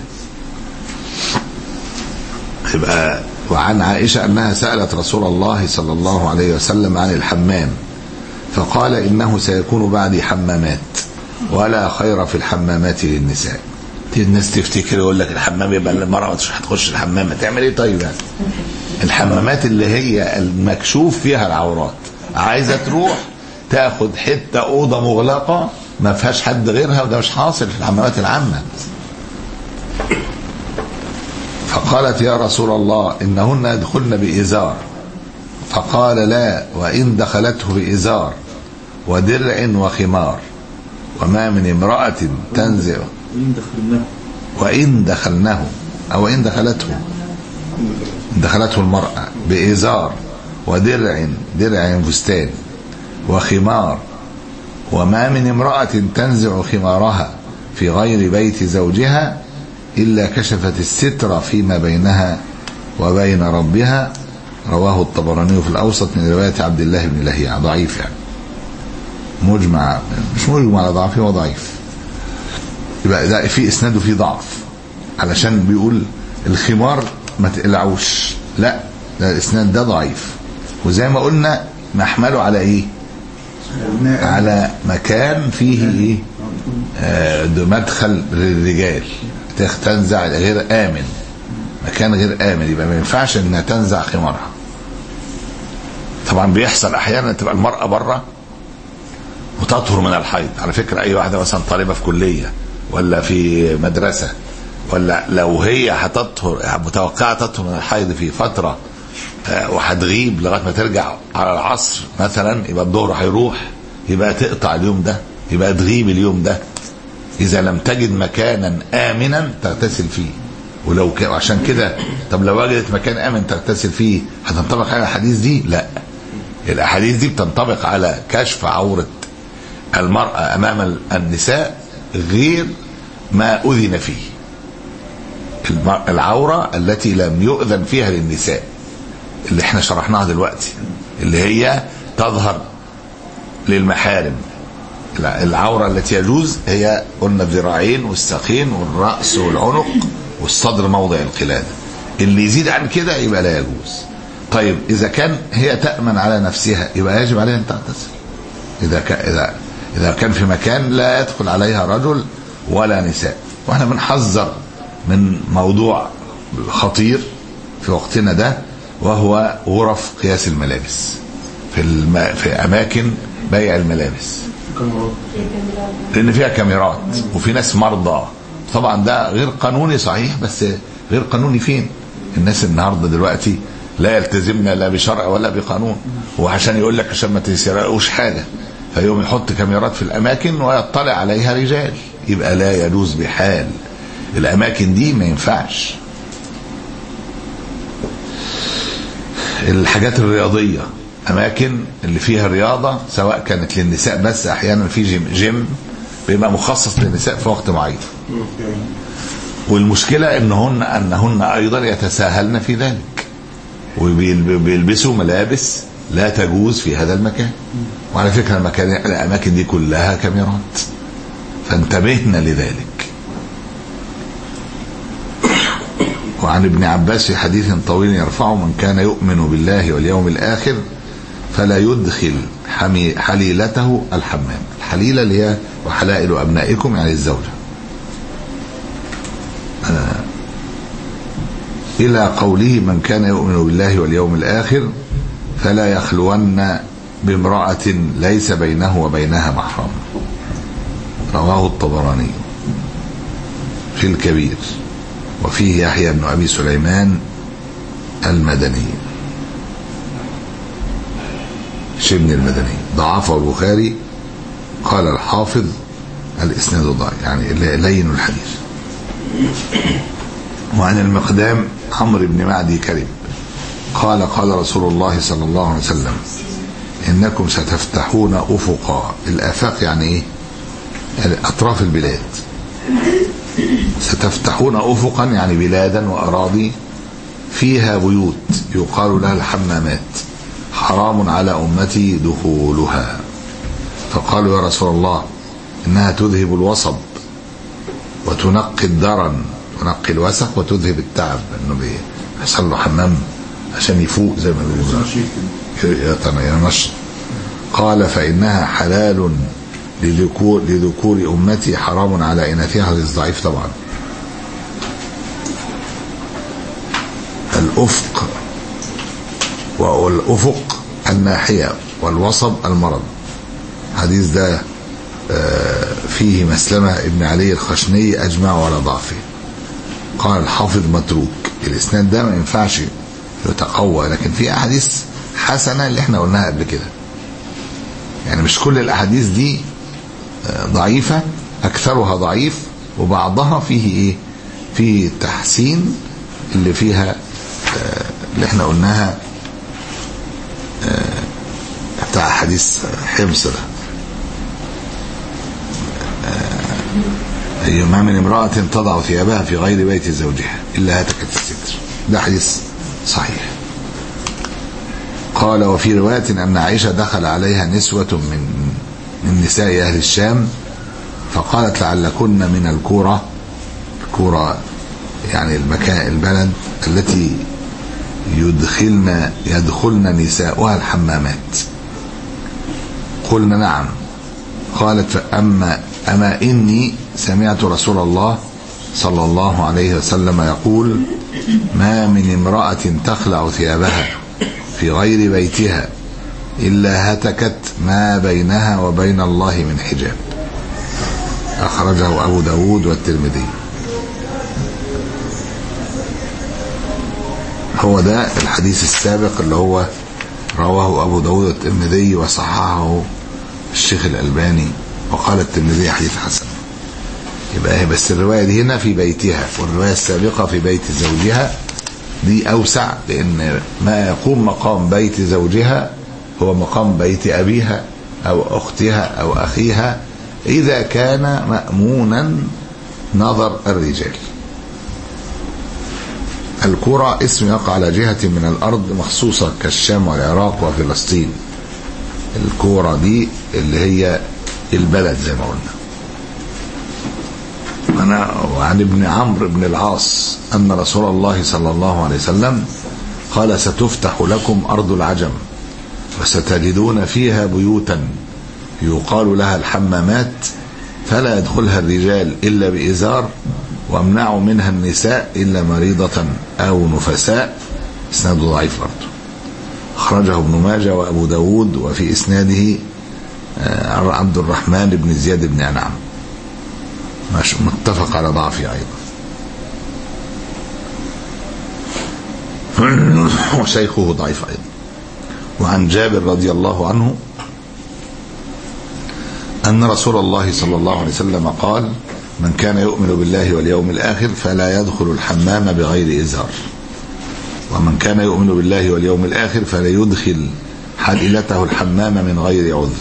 يبقى وعن عائشة أنها سألت رسول الله صلى الله عليه وسلم عن الحمام فقال إنه سيكون بعدي حمامات ولا خير في الحمامات للنساء. الناس تفتكر يقول لك الحمام يبقى المرأة مش هتخش الحمام، تعمل ايه طيب؟ يعني الحمامات اللي هي المكشوف فيها العورات، عايزة تروح تاخد حتة أوضة مغلقة ما فيهاش حد غيرها، وده مش حاصل في الحمامات العامة. فقالت يا رسول الله إنهن يدخلن بإزار، فقال لا، وإن دخلته بإزار ودرع وخمار وما من امرأة تنزع وإن دخلنه أو إن دخلته دخلته المرأة بإزار ودرع درع فستان وخمار وما من امرأة تنزع خمارها في غير بيت زوجها إلا كشفت الستر فيما بينها وبين ربها. رواه الطبراني في الأوسط من رواية عبد الله بن لهيعة. ضعيف يعني، مجمع مش مجمع على ضعفه، هو ضعيف. يبقى ده في إسناده فيه ضعف، علشان بيقول الخمار ما تقلعوش، لا ده الإسناد ده ضعيف. وزي ما قلنا محمله على إيه؟ على مكان فيه إيه؟ آه مدخل للرجال تنزع غير آمن، مكان غير آمن، يبقى ما ينفعش انها تنزع خمارها. طبعا بيحصل احيانا تبقى المرأة بره وتطهر من الحيض. على فكرة اي واحدة مثلا طالبة في كلية ولا في مدرسة، ولا لو هي هتطهر متوقعة تطهر من الحيض في فترة آه وهتغيب لغاية ما ترجع على العصر مثلا، يبقى الظهر هيروح، يبقى تقطع اليوم ده، يبقى تغيب اليوم ده إذا لم تجد مكانا آمنا تغتسل فيه. ولو ك... عشان كده طب لو وجدت مكان آمن تغتسل فيه هتنطبق على الحديث دي؟ لا، الأحاديث دي بتنطبق على كشف عورة المرأة أمام النساء غير ما أذن فيه، العورة التي لم يؤذن فيها للنساء اللي احنا شرحناها دلوقتي، اللي هي تظهر للمحارم. العورة التي يجوز هي قلنا الذراعين والساقين والرأس والعنق والصدر موضع القلادة. اللي يزيد عن كده يبقى لا يجوز. طيب إذا كان هي تأمن على نفسها يبقى يجب عليها أن تغتسل. إذا كان إذا إذا كان في مكان لا يدخل عليها رجل ولا نساء. وإحنا بنحذر من موضوع خطير في وقتنا ده، وهو غرف قياس الملابس في الم... في أماكن بيع الملابس. لان فيها كاميرات وفي ناس مرضى. طبعا ده غير قانوني صحيح، بس غير قانوني فين؟ الناس النهارده دلوقتي لا يلتزمنا لا بشرع ولا بقانون، وعشان يقول لك عشان ما تسرقوش حاجه فيوم يحط كاميرات في الاماكن ويطلع عليها رجال، يبقى لا يجوز بحال. الاماكن دي ما ينفعش. الحاجات الرياضيه، اماكن اللي فيها رياضه سواء كانت للنساء بس، احيانا في جيم جيم بيبقى مخصص للنساء في وقت معين، والمشكله انهن انهن ايضا يتساهلن في ذلك وبيلبسوا ملابس لا تجوز في هذا المكان. وعلى فكره المكان الاماكن دي كلها كاميرات، فانتبهنا لذلك. وعن ابن عباس في حديث طويل يرفعه: من كان يؤمن بالله واليوم الآخر فلا يدخل حليلته الحمام. الحليلة اللي هي وحلائل أبنائكم يعني الزوجة، آه إلى قوله: من كان يؤمن بالله واليوم الآخر فلا يخلون بامرأة ليس بينه وبينها محرم. رواه الطبراني في الكبير، وفيه يحيى بن أبي سليمان المدني شبن المدني، ضعفه البخاري. قال الحافظ: الإسناد ضعيف، يعني لين الحديث. وعن المقدام عمرو بن معدي كرب قال: قال رسول الله صلى الله عليه وسلم: إنكم ستفتحون أفقا. الآفاق يعني إيه؟ يعني أطراف البلاد. ستفتحون أفقا يعني بلادا وأراضي فيها بيوت يقال لها الحمامات، حرام على أمتي دخولها. فقالوا: يا رسول الله، إنها تذهب الوصب وتنقي الدرن، تنقي الوسخ وتذهب التعب، إنه بيحصل له حمام عشان يفوق زي ما بيقولوا ينشط. قال: فإنها حلال لذكور, لذكور أمتي حرام على إناثها. حديث ضعيف طبعا. الأفق، والأفق الناحية، والوصب المرض. حديث ده فيه مسلمة ابن علي الخشني أجمع على ضعفه. قال الحافظ: متروك. الإسناد ده ما ينفعش يتقوى، لكن في أحاديث حسنة اللي احنا قلناها قبل كده. يعني مش كل الأحاديث دي ضعيفة، أكثرها ضعيف، وبعضها فيه إيه؟ فيه تحسين، اللي فيها اللي احنا قلناها بتاع حديث حمص ده: ما من امرأة تضع ثيابها في غير بيت زوجها إلا هتكت الستر. ده حديث صحيح. قال: وفي رواية أن عائشة دخل عليها نسوة من من نساء أهل الشام فقالت: لعلكن من الكورة. الكورة يعني المكان البلد التي يدخلن يدخلن نساؤها الحمامات. قلنا: نعم. قالت: فأما أما إني سمعت رسول الله صلى الله عليه وسلم يقول: ما من امرأة تخلع ثيابها في غير بيتها إلا هتكت ما بينها وبين الله من حجاب. أخرجه أبو داود والترمذي. هو ده الحديث السابق اللي هو رواه أبو داود والترمذي وصححه الشيخ الألباني، وقال الترمذي حديث حسن. يبقى بس الرواية دي هنا في بيتها، والرواية السابقة في بيت زوجها. دي أوسع، لأن ما يقوم مقام بيت زوجها هو مقام بيت أبيها أو أختها أو أخيها، إذا كان مأمونا نظر الرجال. الكرة اسم يقع على جهة من الأرض مخصوصة كالشام والعراق وفلسطين. الكرة دي اللي هي البلد زي ما قلنا. أنا وعن ابن عمرو بن العاص أن رسول الله صلى الله عليه وسلم قال: ستفتح لكم أرض العجم وستجدون فيها بيوتا يقال لها الحمامات فلا يدخلها الرجال إلا بإزار، وامنعوا منها النساء إلا مريضة أو نفساء. إسناده ضعيف برضه. أخرجه ابن ماجه وأبو داود، وفي إسناده عبد الرحمن بن زياد بن أنعم متفق على ضعفه أيضا، وشيخه ضعيف أيضا. وعن جابر رضي الله عنه أن رسول الله صلى الله عليه وسلم قال: من كان يؤمن بالله واليوم الآخر فلا يدخل الحمام بغير إزار، ومن كان يؤمن بالله واليوم الآخر فلا يدخل حليلته الحمام من غير عذر،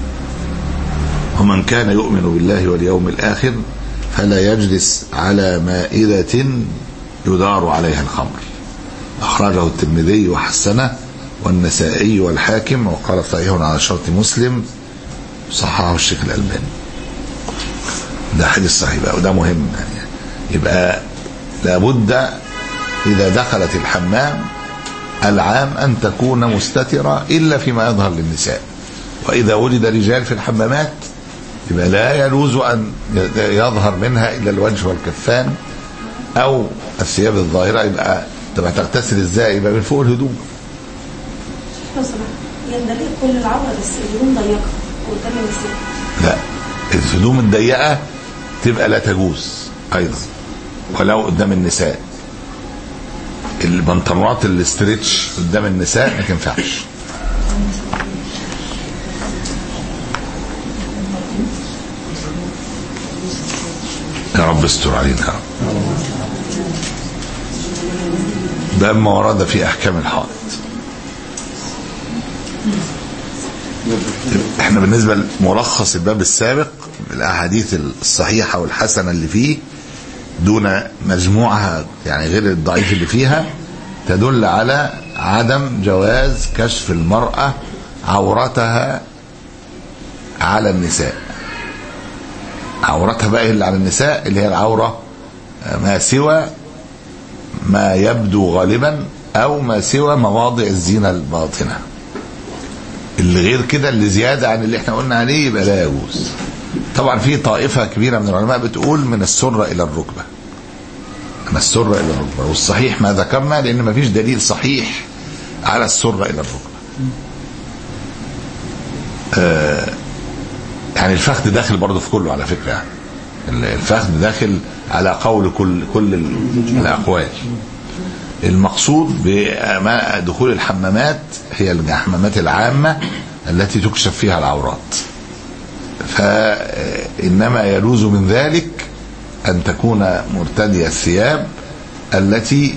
ومن كان يؤمن بالله واليوم الآخر فلا يجلس على مائدة يدار عليها الخمر. أخرجه الترمذي وحسنه والنسائي والحاكم، وقال صحيح على شرط مسلم، صححه الشيخ الألباني. ده حديث صحيح بقى، وده مهم يعني. يبقى لابد إذا دخلت الحمام العام أن تكون مستترة إلا فيما يظهر للنساء، وإذا وجد رجال في الحمامات يبقى لا يجوز أن يظهر منها إلا الوجه والكفان أو الثياب الظاهرة. يبقى تبقى تغتسل إزاي؟ يبقى من فوق الهدوم. يندلق كل العورة بس الهدوم ضيقة قدام النساء. لا، الهدوم الضيقة تبقى لا تجوز أيضا ولو قدام النساء. البنطلونات الاستريتش قدام النساء ما تنفعش. يا رب استر علينا. باب ما ورد في احكام الحائض. احنا بالنسبه لملخص الباب السابق الاحاديث الصحيحه والحسنه اللي فيه دون مجموعها يعني غير الضعيف اللي فيها تدل على عدم جواز كشف المرأة عورتها على النساء. عورتها بقى اللي على النساء اللي هي العورة ما سوى ما يبدو غالبا او ما سوى مواضع الزينة الباطنة. اللي غير كده اللي زيادة عن اللي احنا قلنا عليه يبقى لا يجوز. طبعا في طائفة كبيرة من العلماء بتقول من السرة الى الركبة، من السرة الى الركبة، والصحيح ما ذكرنا لان ما فيش دليل صحيح على السرة الى الركبة. آه يعني الفخذ داخل برضه في كله على فكرة، يعني الفخذ داخل على قول كل كل الاقوال. المقصود بدخول الحمامات هي الحمامات العامة التي تكشف فيها العورات، فإنما يجوز من ذلك أن تكون مرتدية الثياب التي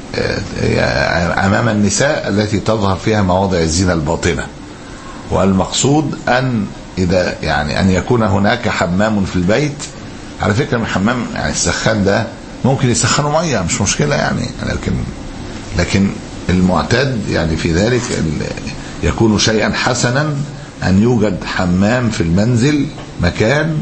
أمام النساء التي تظهر فيها مواضع الزينة الباطنة. والمقصود أن إذا يعني أن يكون هناك حمام في البيت. على فكرة من الحمام يعني السخان ده ممكن يسخنوا مية مش مشكلة يعني، لكن لكن المعتاد يعني في ذلك يكون شيئا حسنا أن يوجد حمام في المنزل، مكان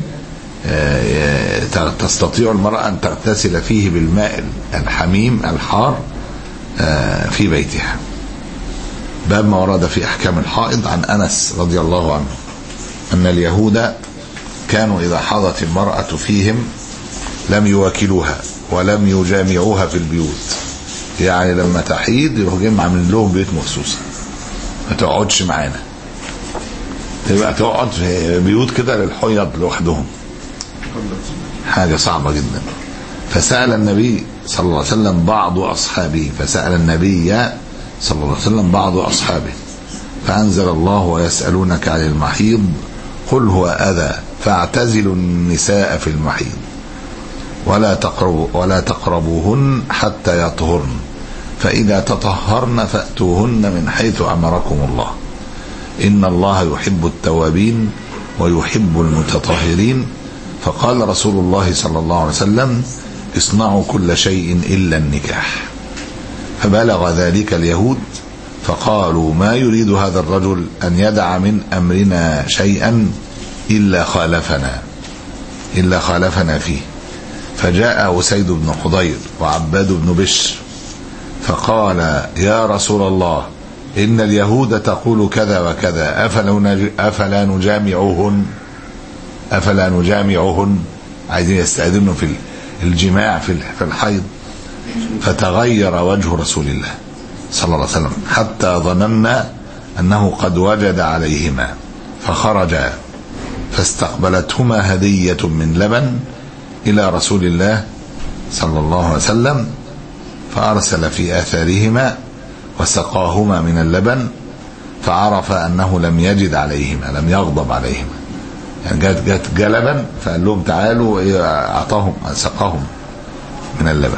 تستطيع المرأة أن تغتسل فيه بالماء الحميم الحار في بيتها. باب ما ورد في أحكام الحائض. عن أنس رضي الله عنه أن اليهود كانوا إذا حاضت المرأة فيهم لم يواكلوها ولم يجامعوها في البيوت، يعني لما تحيض يروحوا جايين عاملين لهم بيت مخصوص ما تقعدش معانا، تبقى تقعد في بيوت كده للحيض لوحدهم، حاجة صعبة جدا. فسأل النبي صلى الله عليه وسلم بعض أصحابه فسأل النبي صلى الله عليه وسلم بعض أصحابه فأنزل الله ويسألونك عن المحيض قل هو أذى فاعتزلوا النساء في المحيض ولا تقربوا ولا تقربوهن حتى يطهرن فإذا تطهرن فأتوهن من حيث أمركم الله إن الله يحب التوابين ويحب المتطهرين. فقال رسول الله صلى الله عليه وسلم اصنعوا كل شيء إلا النكاح. فبلغ ذلك اليهود فقالوا ما يريد هذا الرجل أن يدع من أمرنا شيئا إلا خالفنا إلا خالفنا فيه. فجاء أسيد بن حضير وعباد بن بشر فقال يا رسول الله إن اليهود تقول كذا وكذا أفلا نجامعهن أفلا نجامعهن عايزين يستأذنوا في الجماع في الحيض. فتغير وجه رسول الله صلى الله عليه وسلم حتى ظننا أنه قد وجد عليهما فخرج فاستقبلتهما هدية من لبن إلى رسول الله صلى الله عليه وسلم، فأرسل في آثارهما وسقاهما من اللبن، فعرف أنه لم يجد عليهما، لم يغضب عليهما. يعني جات جات جلبا فقال لهم تعالوا، أعطاهم سقاهم من اللبن.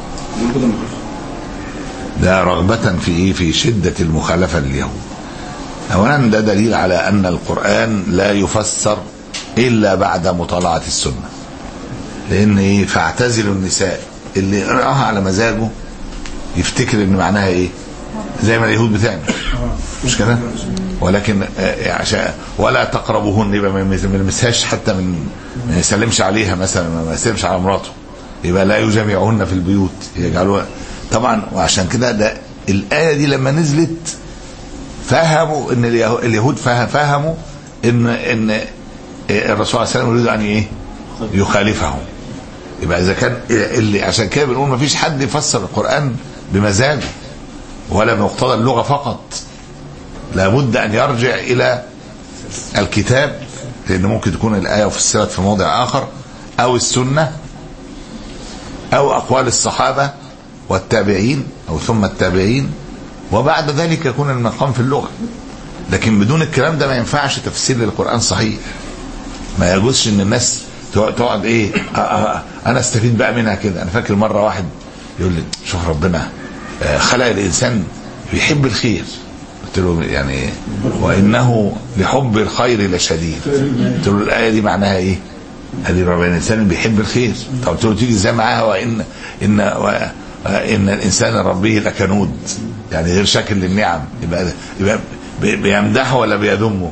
ده رغبة في إيه؟ في شدة المخالفة لليهود. أولا ده دليل على أن القرآن لا يفسر إلا بعد مطالعة السنة، لأن إيه؟ فاعتزلوا النساء، اللي يقرأها على مزاجه يفتكر إن معناها إيه؟ زي ما اليهود بتعمل، مش كده؟ ولكن عشان ولا تقربوهن، يبقى ما يلمسهاش حتى، من ما يسلمش عليها مثلا، ما يسلمش على مراته، يبقى لا يجامعهن في البيوت، يجعلوها طبعا. وعشان كده ده الآية دي لما نزلت فهموا ان اليهود فهموا ان ان الرسول صلى الله عليه وسلم يريد ان ايه؟ يخالفهم. يبقى اذا كان اللي عشان كده بنقول ما فيش حد يفسر القرآن بمزاجه ولا بمقتضى اللغة فقط، لابد ان يرجع الى الكتاب، لان ممكن تكون الآية فسرت في موضع اخر، او السنة، او اقوال الصحابة والتابعين او ثم التابعين، وبعد ذلك يكون المقام في اللغة. لكن بدون الكلام ده ما ينفعش تفسير للقرآن صحيح. ما يجوزش ان الناس تقعد ايه انا استفيد بقى منها كده. انا فاكر مرة واحد يقول لي شوف ربنا خلق الانسان بيحب الخير، قلت له يعني وانه لحب الخير لشديد. قلت له الايه دي معناها ايه؟ هذه ربنا الانسان بيحب الخير. طب قلت له تيجي ازاي معاها وان ان ان الانسان ربه لكنود، يعني غير شاكر للنعم، يبقى يبقى بيمدحه ولا بيذمه؟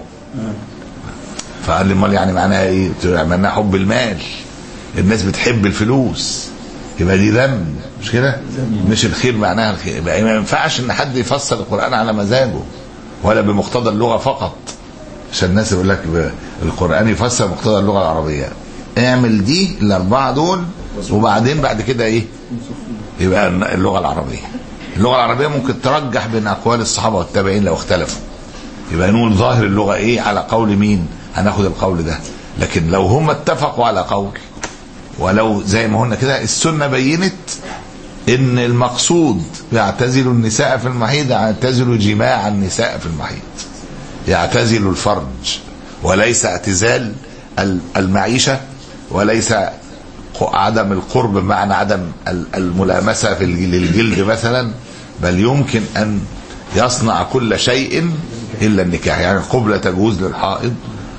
فقال لي امال يعني معناها ايه؟ قلت له معناها حب المال، الناس بتحب الفلوس، يبقى دي ذم، مش كده؟ مش الخير معناها الخير. يبقى ما ينفعش ان حد يفسر القرآن على مزاجه ولا بمقتضى اللغة فقط، عشان الناس يقول لك القرآن يفسر مقتضى اللغة العربية. اعمل دي الاربعة دول وبعدين بعد كده ايه؟ يبقى اللغة العربية. اللغة العربية ممكن ترجح بين اقوال الصحابة والتابعين لو اختلفوا، يبقى نقول ظاهر اللغة ايه على قول مين، هناخد القول ده. لكن لو هم اتفقوا على قول، ولو زي ما قلنا كده السنة بينت ان المقصود يعتزلوا النساء في المحيض، يعتزلوا جماع النساء في المحيض، يعتزلوا الفرج، وليس اعتزال المعيشة، وليس عدم القرب بمعنى عدم الملامسة في الجلد مثلا، بل يمكن ان يصنع كل شيء الا النكاح. يعني القبلة تجوز للحائض،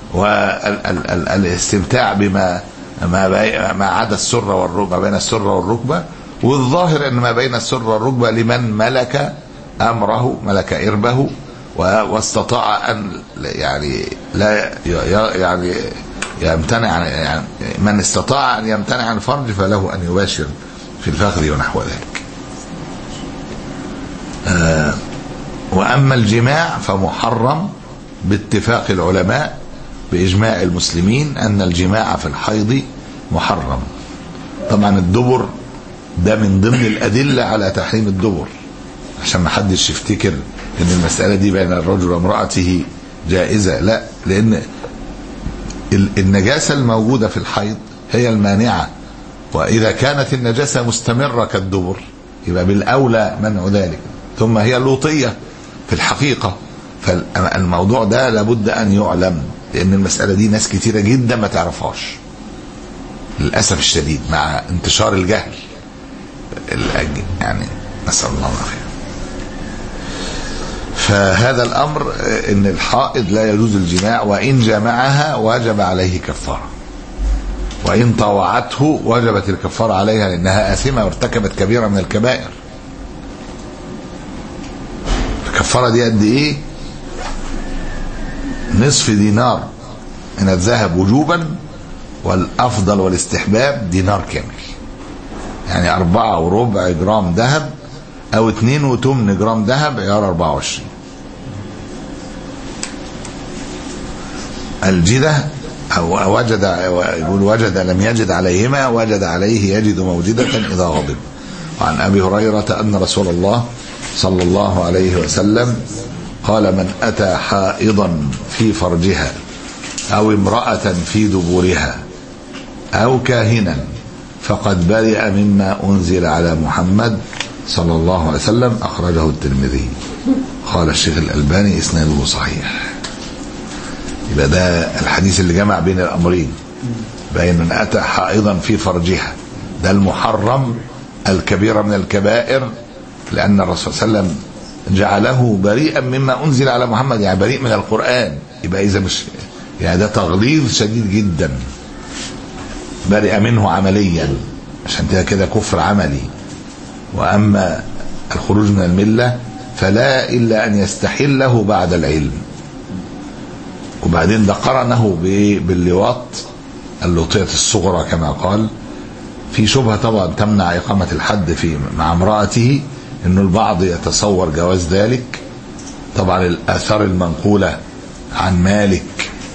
والاستمتاع بما ما ما عدا السرة والركبة، بين السرة والركبة. والظاهر ان ما بين السرة والركبة لمن ملك امره، ملك اربه، واستطاع ان يعني لا يعني يمتنع عن، يعني من استطاع ان يمتنع عن الفرج فله ان يباشر في الفخذ ونحو ذلك. آه واما الجماع فمحرم باتفاق العلماء باجماع المسلمين ان الجماع في الحيض محرم. طبعا الدبر ده من ضمن الادله على تحريم الدبر، عشان ما حدش يفتكر ان المساله دي بين الرجل وامراته جائزه، لا، لان النجاسه الموجوده في الحيض هي المانعه، واذا كانت النجاسه مستمره كالدبر يبقى بالاولى منع ذلك. ثم هي لوطيه في الحقيقه، فالموضوع ده لابد ان يعلم، لان المساله دي ناس كتيره جدا ما تعرفهاش للاسف الشديد مع انتشار الجهل. يعني نسال الله العافيه. فهذا الامر ان الحائض لا يجوز الجماع، وان جامعها وجب عليه كفاره، وان طوعته وجبت الكفاره عليها لانها آثمة وارتكبت كبيرة من الكبائر. الكفاره دي قد ايه؟ نصف دينار من الذهب وجوبا، والافضل والاستحباب دينار كامل، يعني أربعة وربع جرام ذهب او اتنين وتمن جرام ذهب عيار أربعة وعشرين. الجدة أو وجد، يقول وجد لم يجد عليهما، وجد عليه يجد موجدة إذا غضب. وعن أبي هريرة أن رسول الله صلى الله عليه وسلم قال من أتى حائضا في فرجها أو امرأة في دبورها أو كاهنا فقد برئ مما أنزل على محمد صلى الله عليه وسلم. أخرجه الترمذي. قال الشيخ الألباني إسناده صحيح. يبقى ده الحديث اللي جمع بين الأمرين، بين من أتى حائضا في فرجها، ده المحرم الكبيرة من الكبائر، لأن الرسول صلى الله عليه وسلم جعله بريئا مما أنزل على محمد، يعني بريء من القرآن. يبقى إذا مش يعني ده تغليظ شديد جدا، برئ منه عمليا، عشان كده كده كفر عملي. وأما الخروج من الملة فلا إلا أن يستحله بعد العلم. وبعدين ده قرنه باللواط، اللوطية الصغرى كما قال. في شبهة طبعا تمنع إقامة الحد في مع امرأته، إنه البعض يتصور جواز ذلك. طبعا الآثار المنقولة عن مالك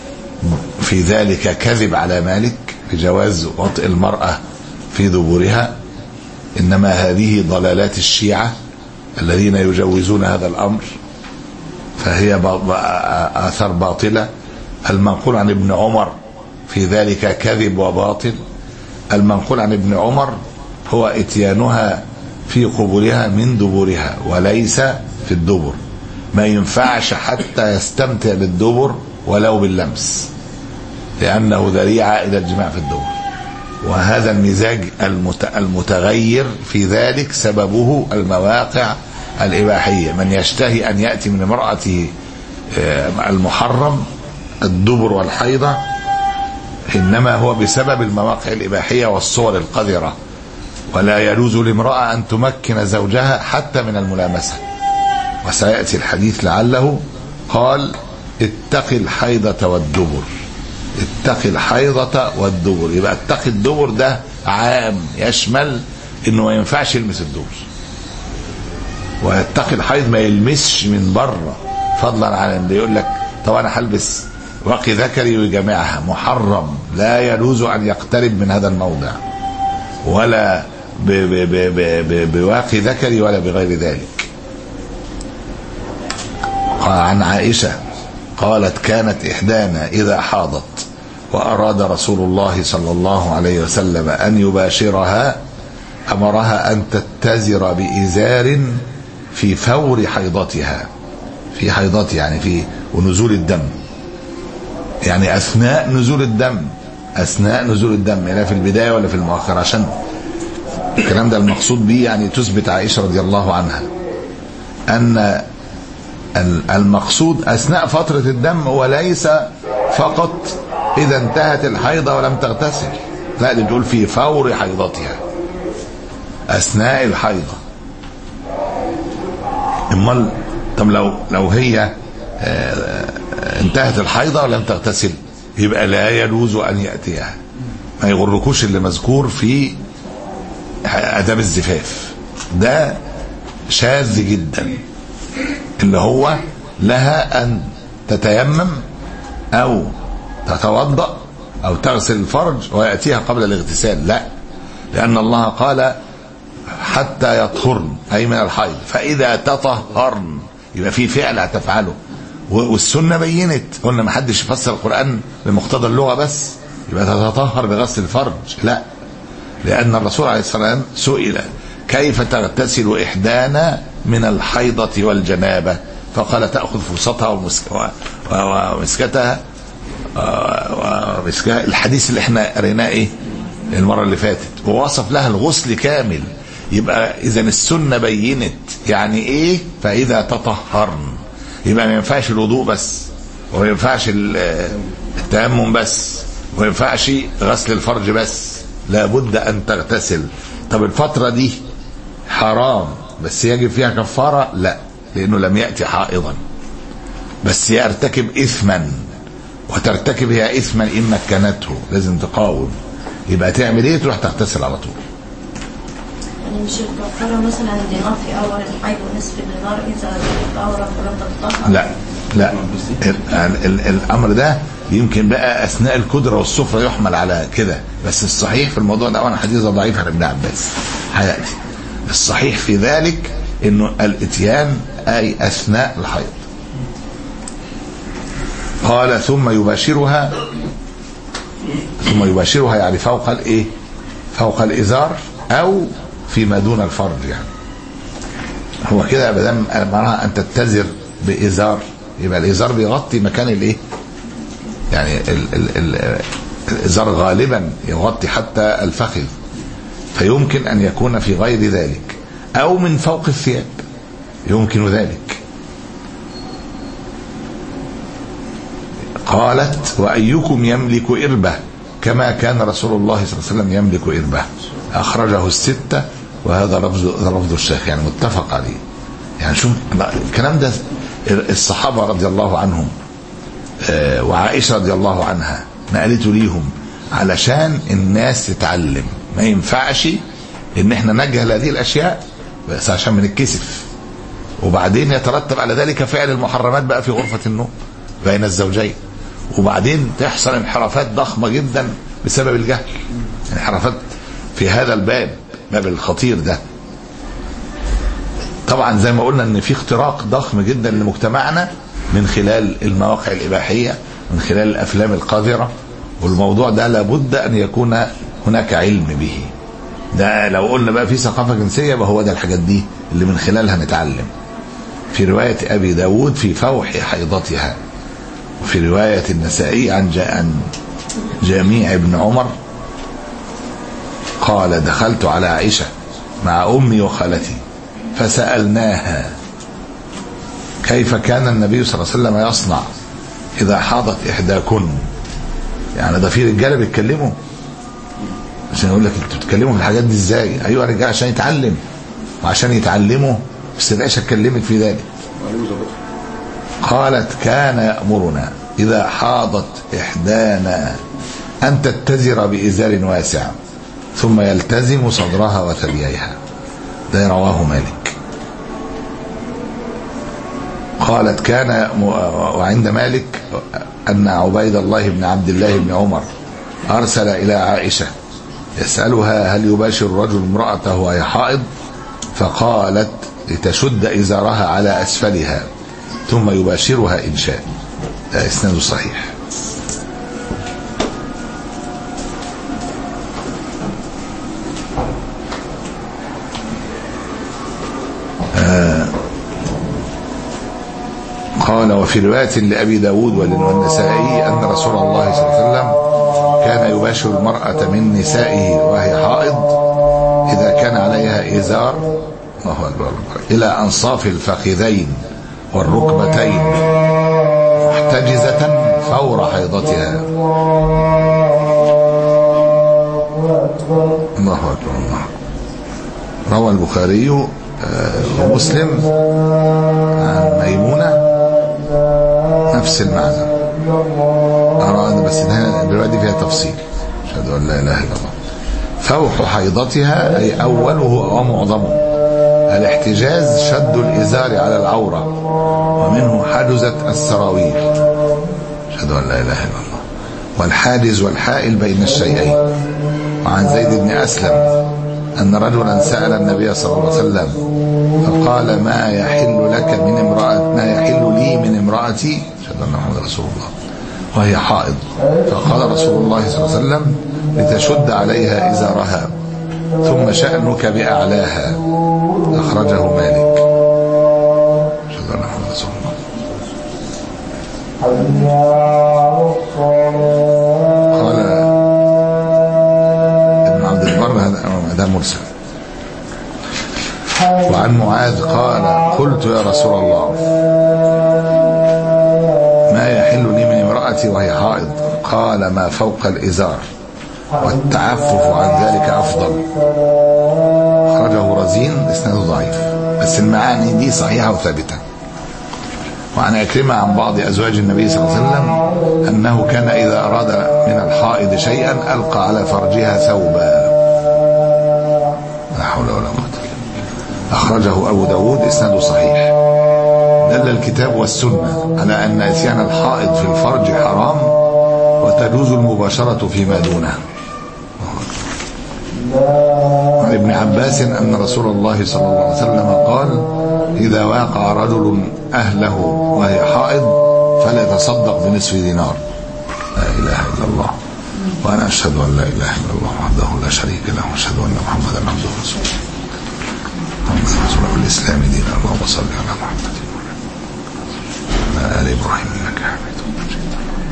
في ذلك كذب على مالك في جواز وطئ المرأة في دبورها، إنما هذه ضلالات الشيعة الذين يجوزون هذا الأمر، فهي آثار باطلة. المنقول عن ابن عمر في ذلك كذب وباطل. المنقول عن ابن عمر هو اتيانها في قبورها من دبورها وليس في الدبر، ما ينفعش حتى يستمتع بالدبر ولو باللمس، لأنه ذريعة إلى الجماع في الدبر. وهذا المزاج المتغير في ذلك سببه المواقع الإباحية. من يشتهي أن يأتي من امرأته المحرم الدبر والحيضة، إنما هو بسبب المواقع الإباحية والصور القذرة. ولا يجوز لامرأة أن تمكن زوجها حتى من الملامسة، وسيأتي الحديث لعله قال اتق الحيضة والدبر، اتق الحيضة والدبر. يبقى اتق الدبر ده عام، يشمل انه ما ينفعش يلمس الدبر، ويتقي الحيض ما يلمسش من بره، فضلا عن اللي يقول لك طب انا هلبس واقي ذكري ويجامعها، محرم، لا يجوز ان يقترب من هذا الموضع ولا بواقي ذكري ولا بغير ذلك. عن عائشة قالت كانت إحدانا إذا حاضت وأراد رسول الله صلى الله عليه وسلم أن يباشرها أمرها أن تتزر بإزار في فور حيضتها، في حيضتها يعني في ونزول الدم، يعني أثناء نزول الدم، أثناء نزول الدم، لا في البداية ولا في المؤخر، عشان الكلام ده المقصود به يعني تثبت عائشة رضي الله عنها أن المقصود أثناء فترة الدم، وليس فقط إذا انتهت الحيضة ولم تغتسل، لا دي بتقول في فور حيضتها أثناء الحيضة. امال طب لو لو هي انتهت الحيضة ولم تغتسل يبقى لا يجوز أن يأتيها. ما يغركوش اللي مذكور في آداب الزفاف، ده شاذ جدا، اللي هو لها أن تتيمم أو تتوضأ أو تغسل الفرج ويأتيها قبل الاغتسال، لا، لأن الله قال حتى يطهرن أي من الحيض، فإذا تطهرن يبقى في فعل هتفعله. والسنة بينت، قلنا ما حدش يفسر القرآن بمقتضى اللغة بس يبقى تتطهر بغسل الفرج، لا، لأن الرسول عليه الصلاة والسلام سئل كيف تغتسل إحدانا من الحيضة والجنابة، فقال تأخذ فرصتها ومسكتها ومسكها، الحديث اللي احنا قريناه ايه المرة اللي فاتت، ووصف لها الغسل كامل. يبقى إذا السنة بينت يعني ايه فإذا تطهرن، يبقى ما ينفعش الوضوء بس، وما ينفعش التيمم بس، وما ينفعش غسل الفرج بس، لابد أن تغتسل. طب الفترة دي حرام بس يجب فيها كفارة؟ لا، لأنه لم يأتي حائضا، بس يرتكب إثما، وترتكب هي إثما إن مكنته، لازم تقاوم. يبقى تعمل إيه؟ تروح تغتسل على طول. يعني مش الكفارة مثلا دينار في أول الحيض ونصف دينار إذا تطهرت ولم تتطهر؟ لا لا، الأمر ده يمكن بقى أثناء الكدرة والسفرة يحمل على كده، بس الصحيح في الموضوع ده، وانا حديث ضعيف عن ابن عباس هيأتي، الصحيح في ذلك انه الاتيان اي اثناء الحيض. قال ثم يباشرها ثم يباشرها يعني فوق الايه فوق الازار او فيما دون الفرج. يعني هو كده ما دام امرها ان تتزر بازار يبقى الازار بيغطي مكان الايه يعني ال ال ال الازار غالبا يغطي حتى الفخذ، فيمكن ان يكون في غير ذلك او من فوق الثياب يمكن ذلك. قالت وايكم يملك إربة كما كان رسول الله صلى الله عليه وسلم يملك إربة. اخرجه الستة وهذا لفظ لفظ الشيخ يعني متفق عليه. يعني شوف الكلام ده الصحابة رضي الله عنهم وعائشة رضي الله عنها نقلته ليهم علشان الناس تتعلم. ما ينفعش ان احنا نجهل هذه الاشياء بس عشان بنتكسف، وبعدين يترتب على ذلك فعل المحرمات بقى في غرفة النوم بين الزوجين، وبعدين تحصل انحرافات ضخمة جدا بسبب الجهل. انحرافات في هذا الباب باب الخطير ده. طبعا زي ما قلنا ان في اختراق ضخم جدا لمجتمعنا من خلال المواقع الإباحية، من خلال الأفلام القذرة، والموضوع ده لابد أن يكون هناك علم به. ده لو قلنا بقى في ثقافة جنسية يبقى هو ده الحاجات دي اللي من خلالها نتعلم. في رواية أبي داود في فوح حيضتها، وفي رواية النسائي عن عن جميع ابن عمر قال دخلت على عائشة مع أمي وخالتي فسألناها كيف كان النبي صلى الله عليه وسلم يصنع إذا حاضت إحداكن. يعني ده في رجالة بيتكلموا عشان يقول لك انتوا بتتكلموا في الحاجات دي ازاي؟ ايوه رجال عشان يتعلم، وعشان يتعلموا بس تبقاش اكلمك في ذلك. قالت كان يأمرنا إذا حاضت إحدانا أن تتزر بإزار واسع ثم يلتزم صدرها وثدييها. ده رواه مالك. قالت كان وعند مالك أن عبيد الله بن عبد الله بن عمر أرسل إلى عائشة يسألها هل يباشر الرجل امرأته وهي حائض، فقالت لتشد إزارها على أسفلها ثم يباشرها إن شاء. ده إسناده صحيح. آه قال وفي رواية لأبي داود والنسائي أن رسول الله صلى الله عليه وسلم كان يباشر المرأة من نسائه وهي حائض إذا كان عليها إزار الله أكبر إلى أنصاف الفخذين والركبتين محتجزة فور حيضتها. الله أكبر الله. روى البخاري ومسلم عن ميمونة نفس المعنى. أراد بس دلوقتي فيها تفصيل. أشهد أن لا إله إلا الله. فوح حيضتها أي أوله ومعظمه. الاحتجاز شد الإزار على العورة ومنه حجزة السراويل. أشهد أن لا إله إلا الله. والحاجز والحائل بين الشيئين. وعن زيد بن أسلم أن رجلا سأل النبي صلى الله عليه وسلم فقال ما يحل لك من امرأة ما يحل لي من امرأتي أشهد أن محمد رسول الله وهي حائض، فقال رسول الله صلى الله عليه وسلم لتشد عليها إزارها ثم شأنك بأعلاها. أخرجه مالك. أشهد أن محمد رسول الله. قال ابن عبد البر هذا مرسل. وعن معاذ قال قلت يا رسول الله ما يحل لي من امرأتي وهي حائض؟ قال ما فوق الإزار والتعفف عن ذلك أفضل. خرجه رزين إسناده ضعيف بس المعاني دي صحيحة وثابتة. وعن عكرمة عن بعض أزواج النبي صلى الله عليه وسلم أنه كان إذا أراد من الحائض شيئا ألقى على فرجها ثوبا. لا حول ولا قوة. أخرجه أبو داود إسناده صحيح. دل الكتاب والسنة على أن إتيان الحائض في الفرج حرام وتجوز المباشرة فيما دونه. عن ابن عباس أن رسول الله صلى الله عليه وسلم قال إذا واقع رجل أهله وهي حائض فليتصدق بنصف دينار. لا إله إلا الله، وأنا أشهد أن لا إله إلا الله وحده لا شريك له، وأشهد أن محمدا عبده ورسوله. اللهم صل بالإسلام دينا. اللهم صل على محمد وعلى آل إبراهيم إنك حميد مجيد،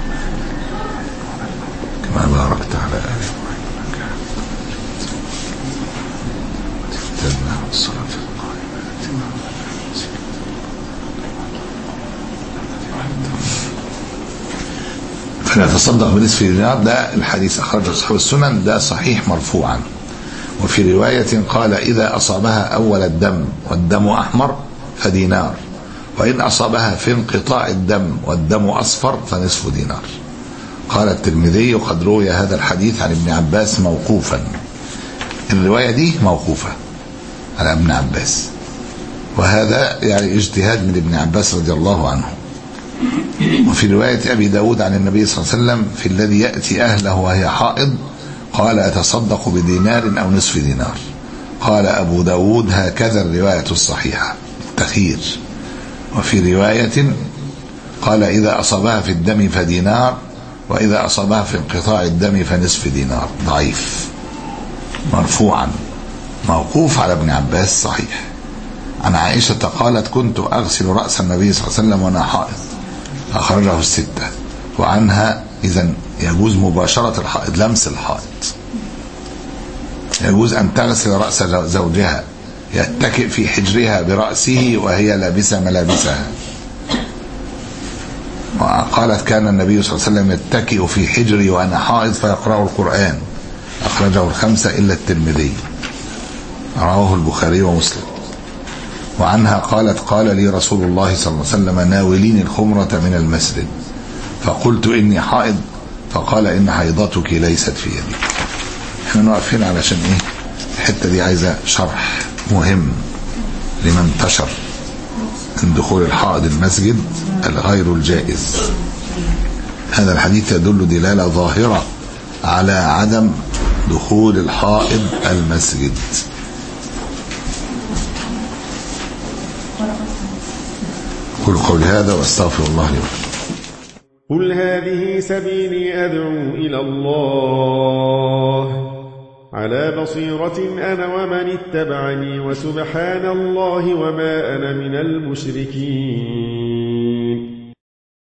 كما باركت على آل إبراهيم إنك حميد مجيد. تبنا الصلاة القائمة. فليتصدق بنصف دينار، ده الحديث أخرجه أصحاب السنن، ده صحيح مرفوعا. وفي رواية قال إذا أصابها أول الدم والدم أحمر فدينار، وإن أصابها في انقطاع الدم والدم أصفر فنصف دينار. قال الترمذي قد روي هذا الحديث عن ابن عباس موقوفا. الرواية دي موقوفة على ابن عباس، وهذا يعني اجتهاد من ابن عباس رضي الله عنه. وفي رواية أبي داود عن النبي صلى الله عليه وسلم في الذي يأتي أهله وهي حائض قال أتصدق بدينار أو نصف دينار. قال أبو داود هكذا الرواية الصحيحة تخير. وفي رواية قال إذا أصابها في الدم فدينار، وإذا أصابها في انقطاع الدم فنصف دينار. ضعيف. مرفوعا موقوف على ابن عباس صحيح. عن عائشة قالت كنت أغسل رأس النبي صلى الله عليه وسلم وأنا حائض، أخرجه الستة. وعنها إذن يجوز مباشرة الحائض، لمس الحائض. يجوز أن تغسل رأس زوجها، يتكئ في حجرها برأسه وهي لابسة ملابسها. وقالت كان النبي صلى الله عليه وسلم يتكئ في حجري وأنا حائض فيقرأ القرآن. أخرجه الخمسة إلا الترمذي، رواه البخاري ومسلم. وعنها قالت قال لي رسول الله صلى الله عليه وسلم ناوليني الخمرة من المسجد، فقلت إني حائض، فقال إن حيضتك ليست في يدي. احنا نقف هنا علشان ايه الحتة دي عايزة شرح مهم لمن انتشر من دخول الحائض المسجد الغير الجائز. هذا الحديث يدل دلالة ظاهرة على عدم دخول الحائض المسجد. قل قولي هذا واستغفر الله لي ولكم. قل هذه سبيلي أدعو إلى الله على بصيرة أنا ومن اتبعني، وسبحان الله وما أنا من المشركين.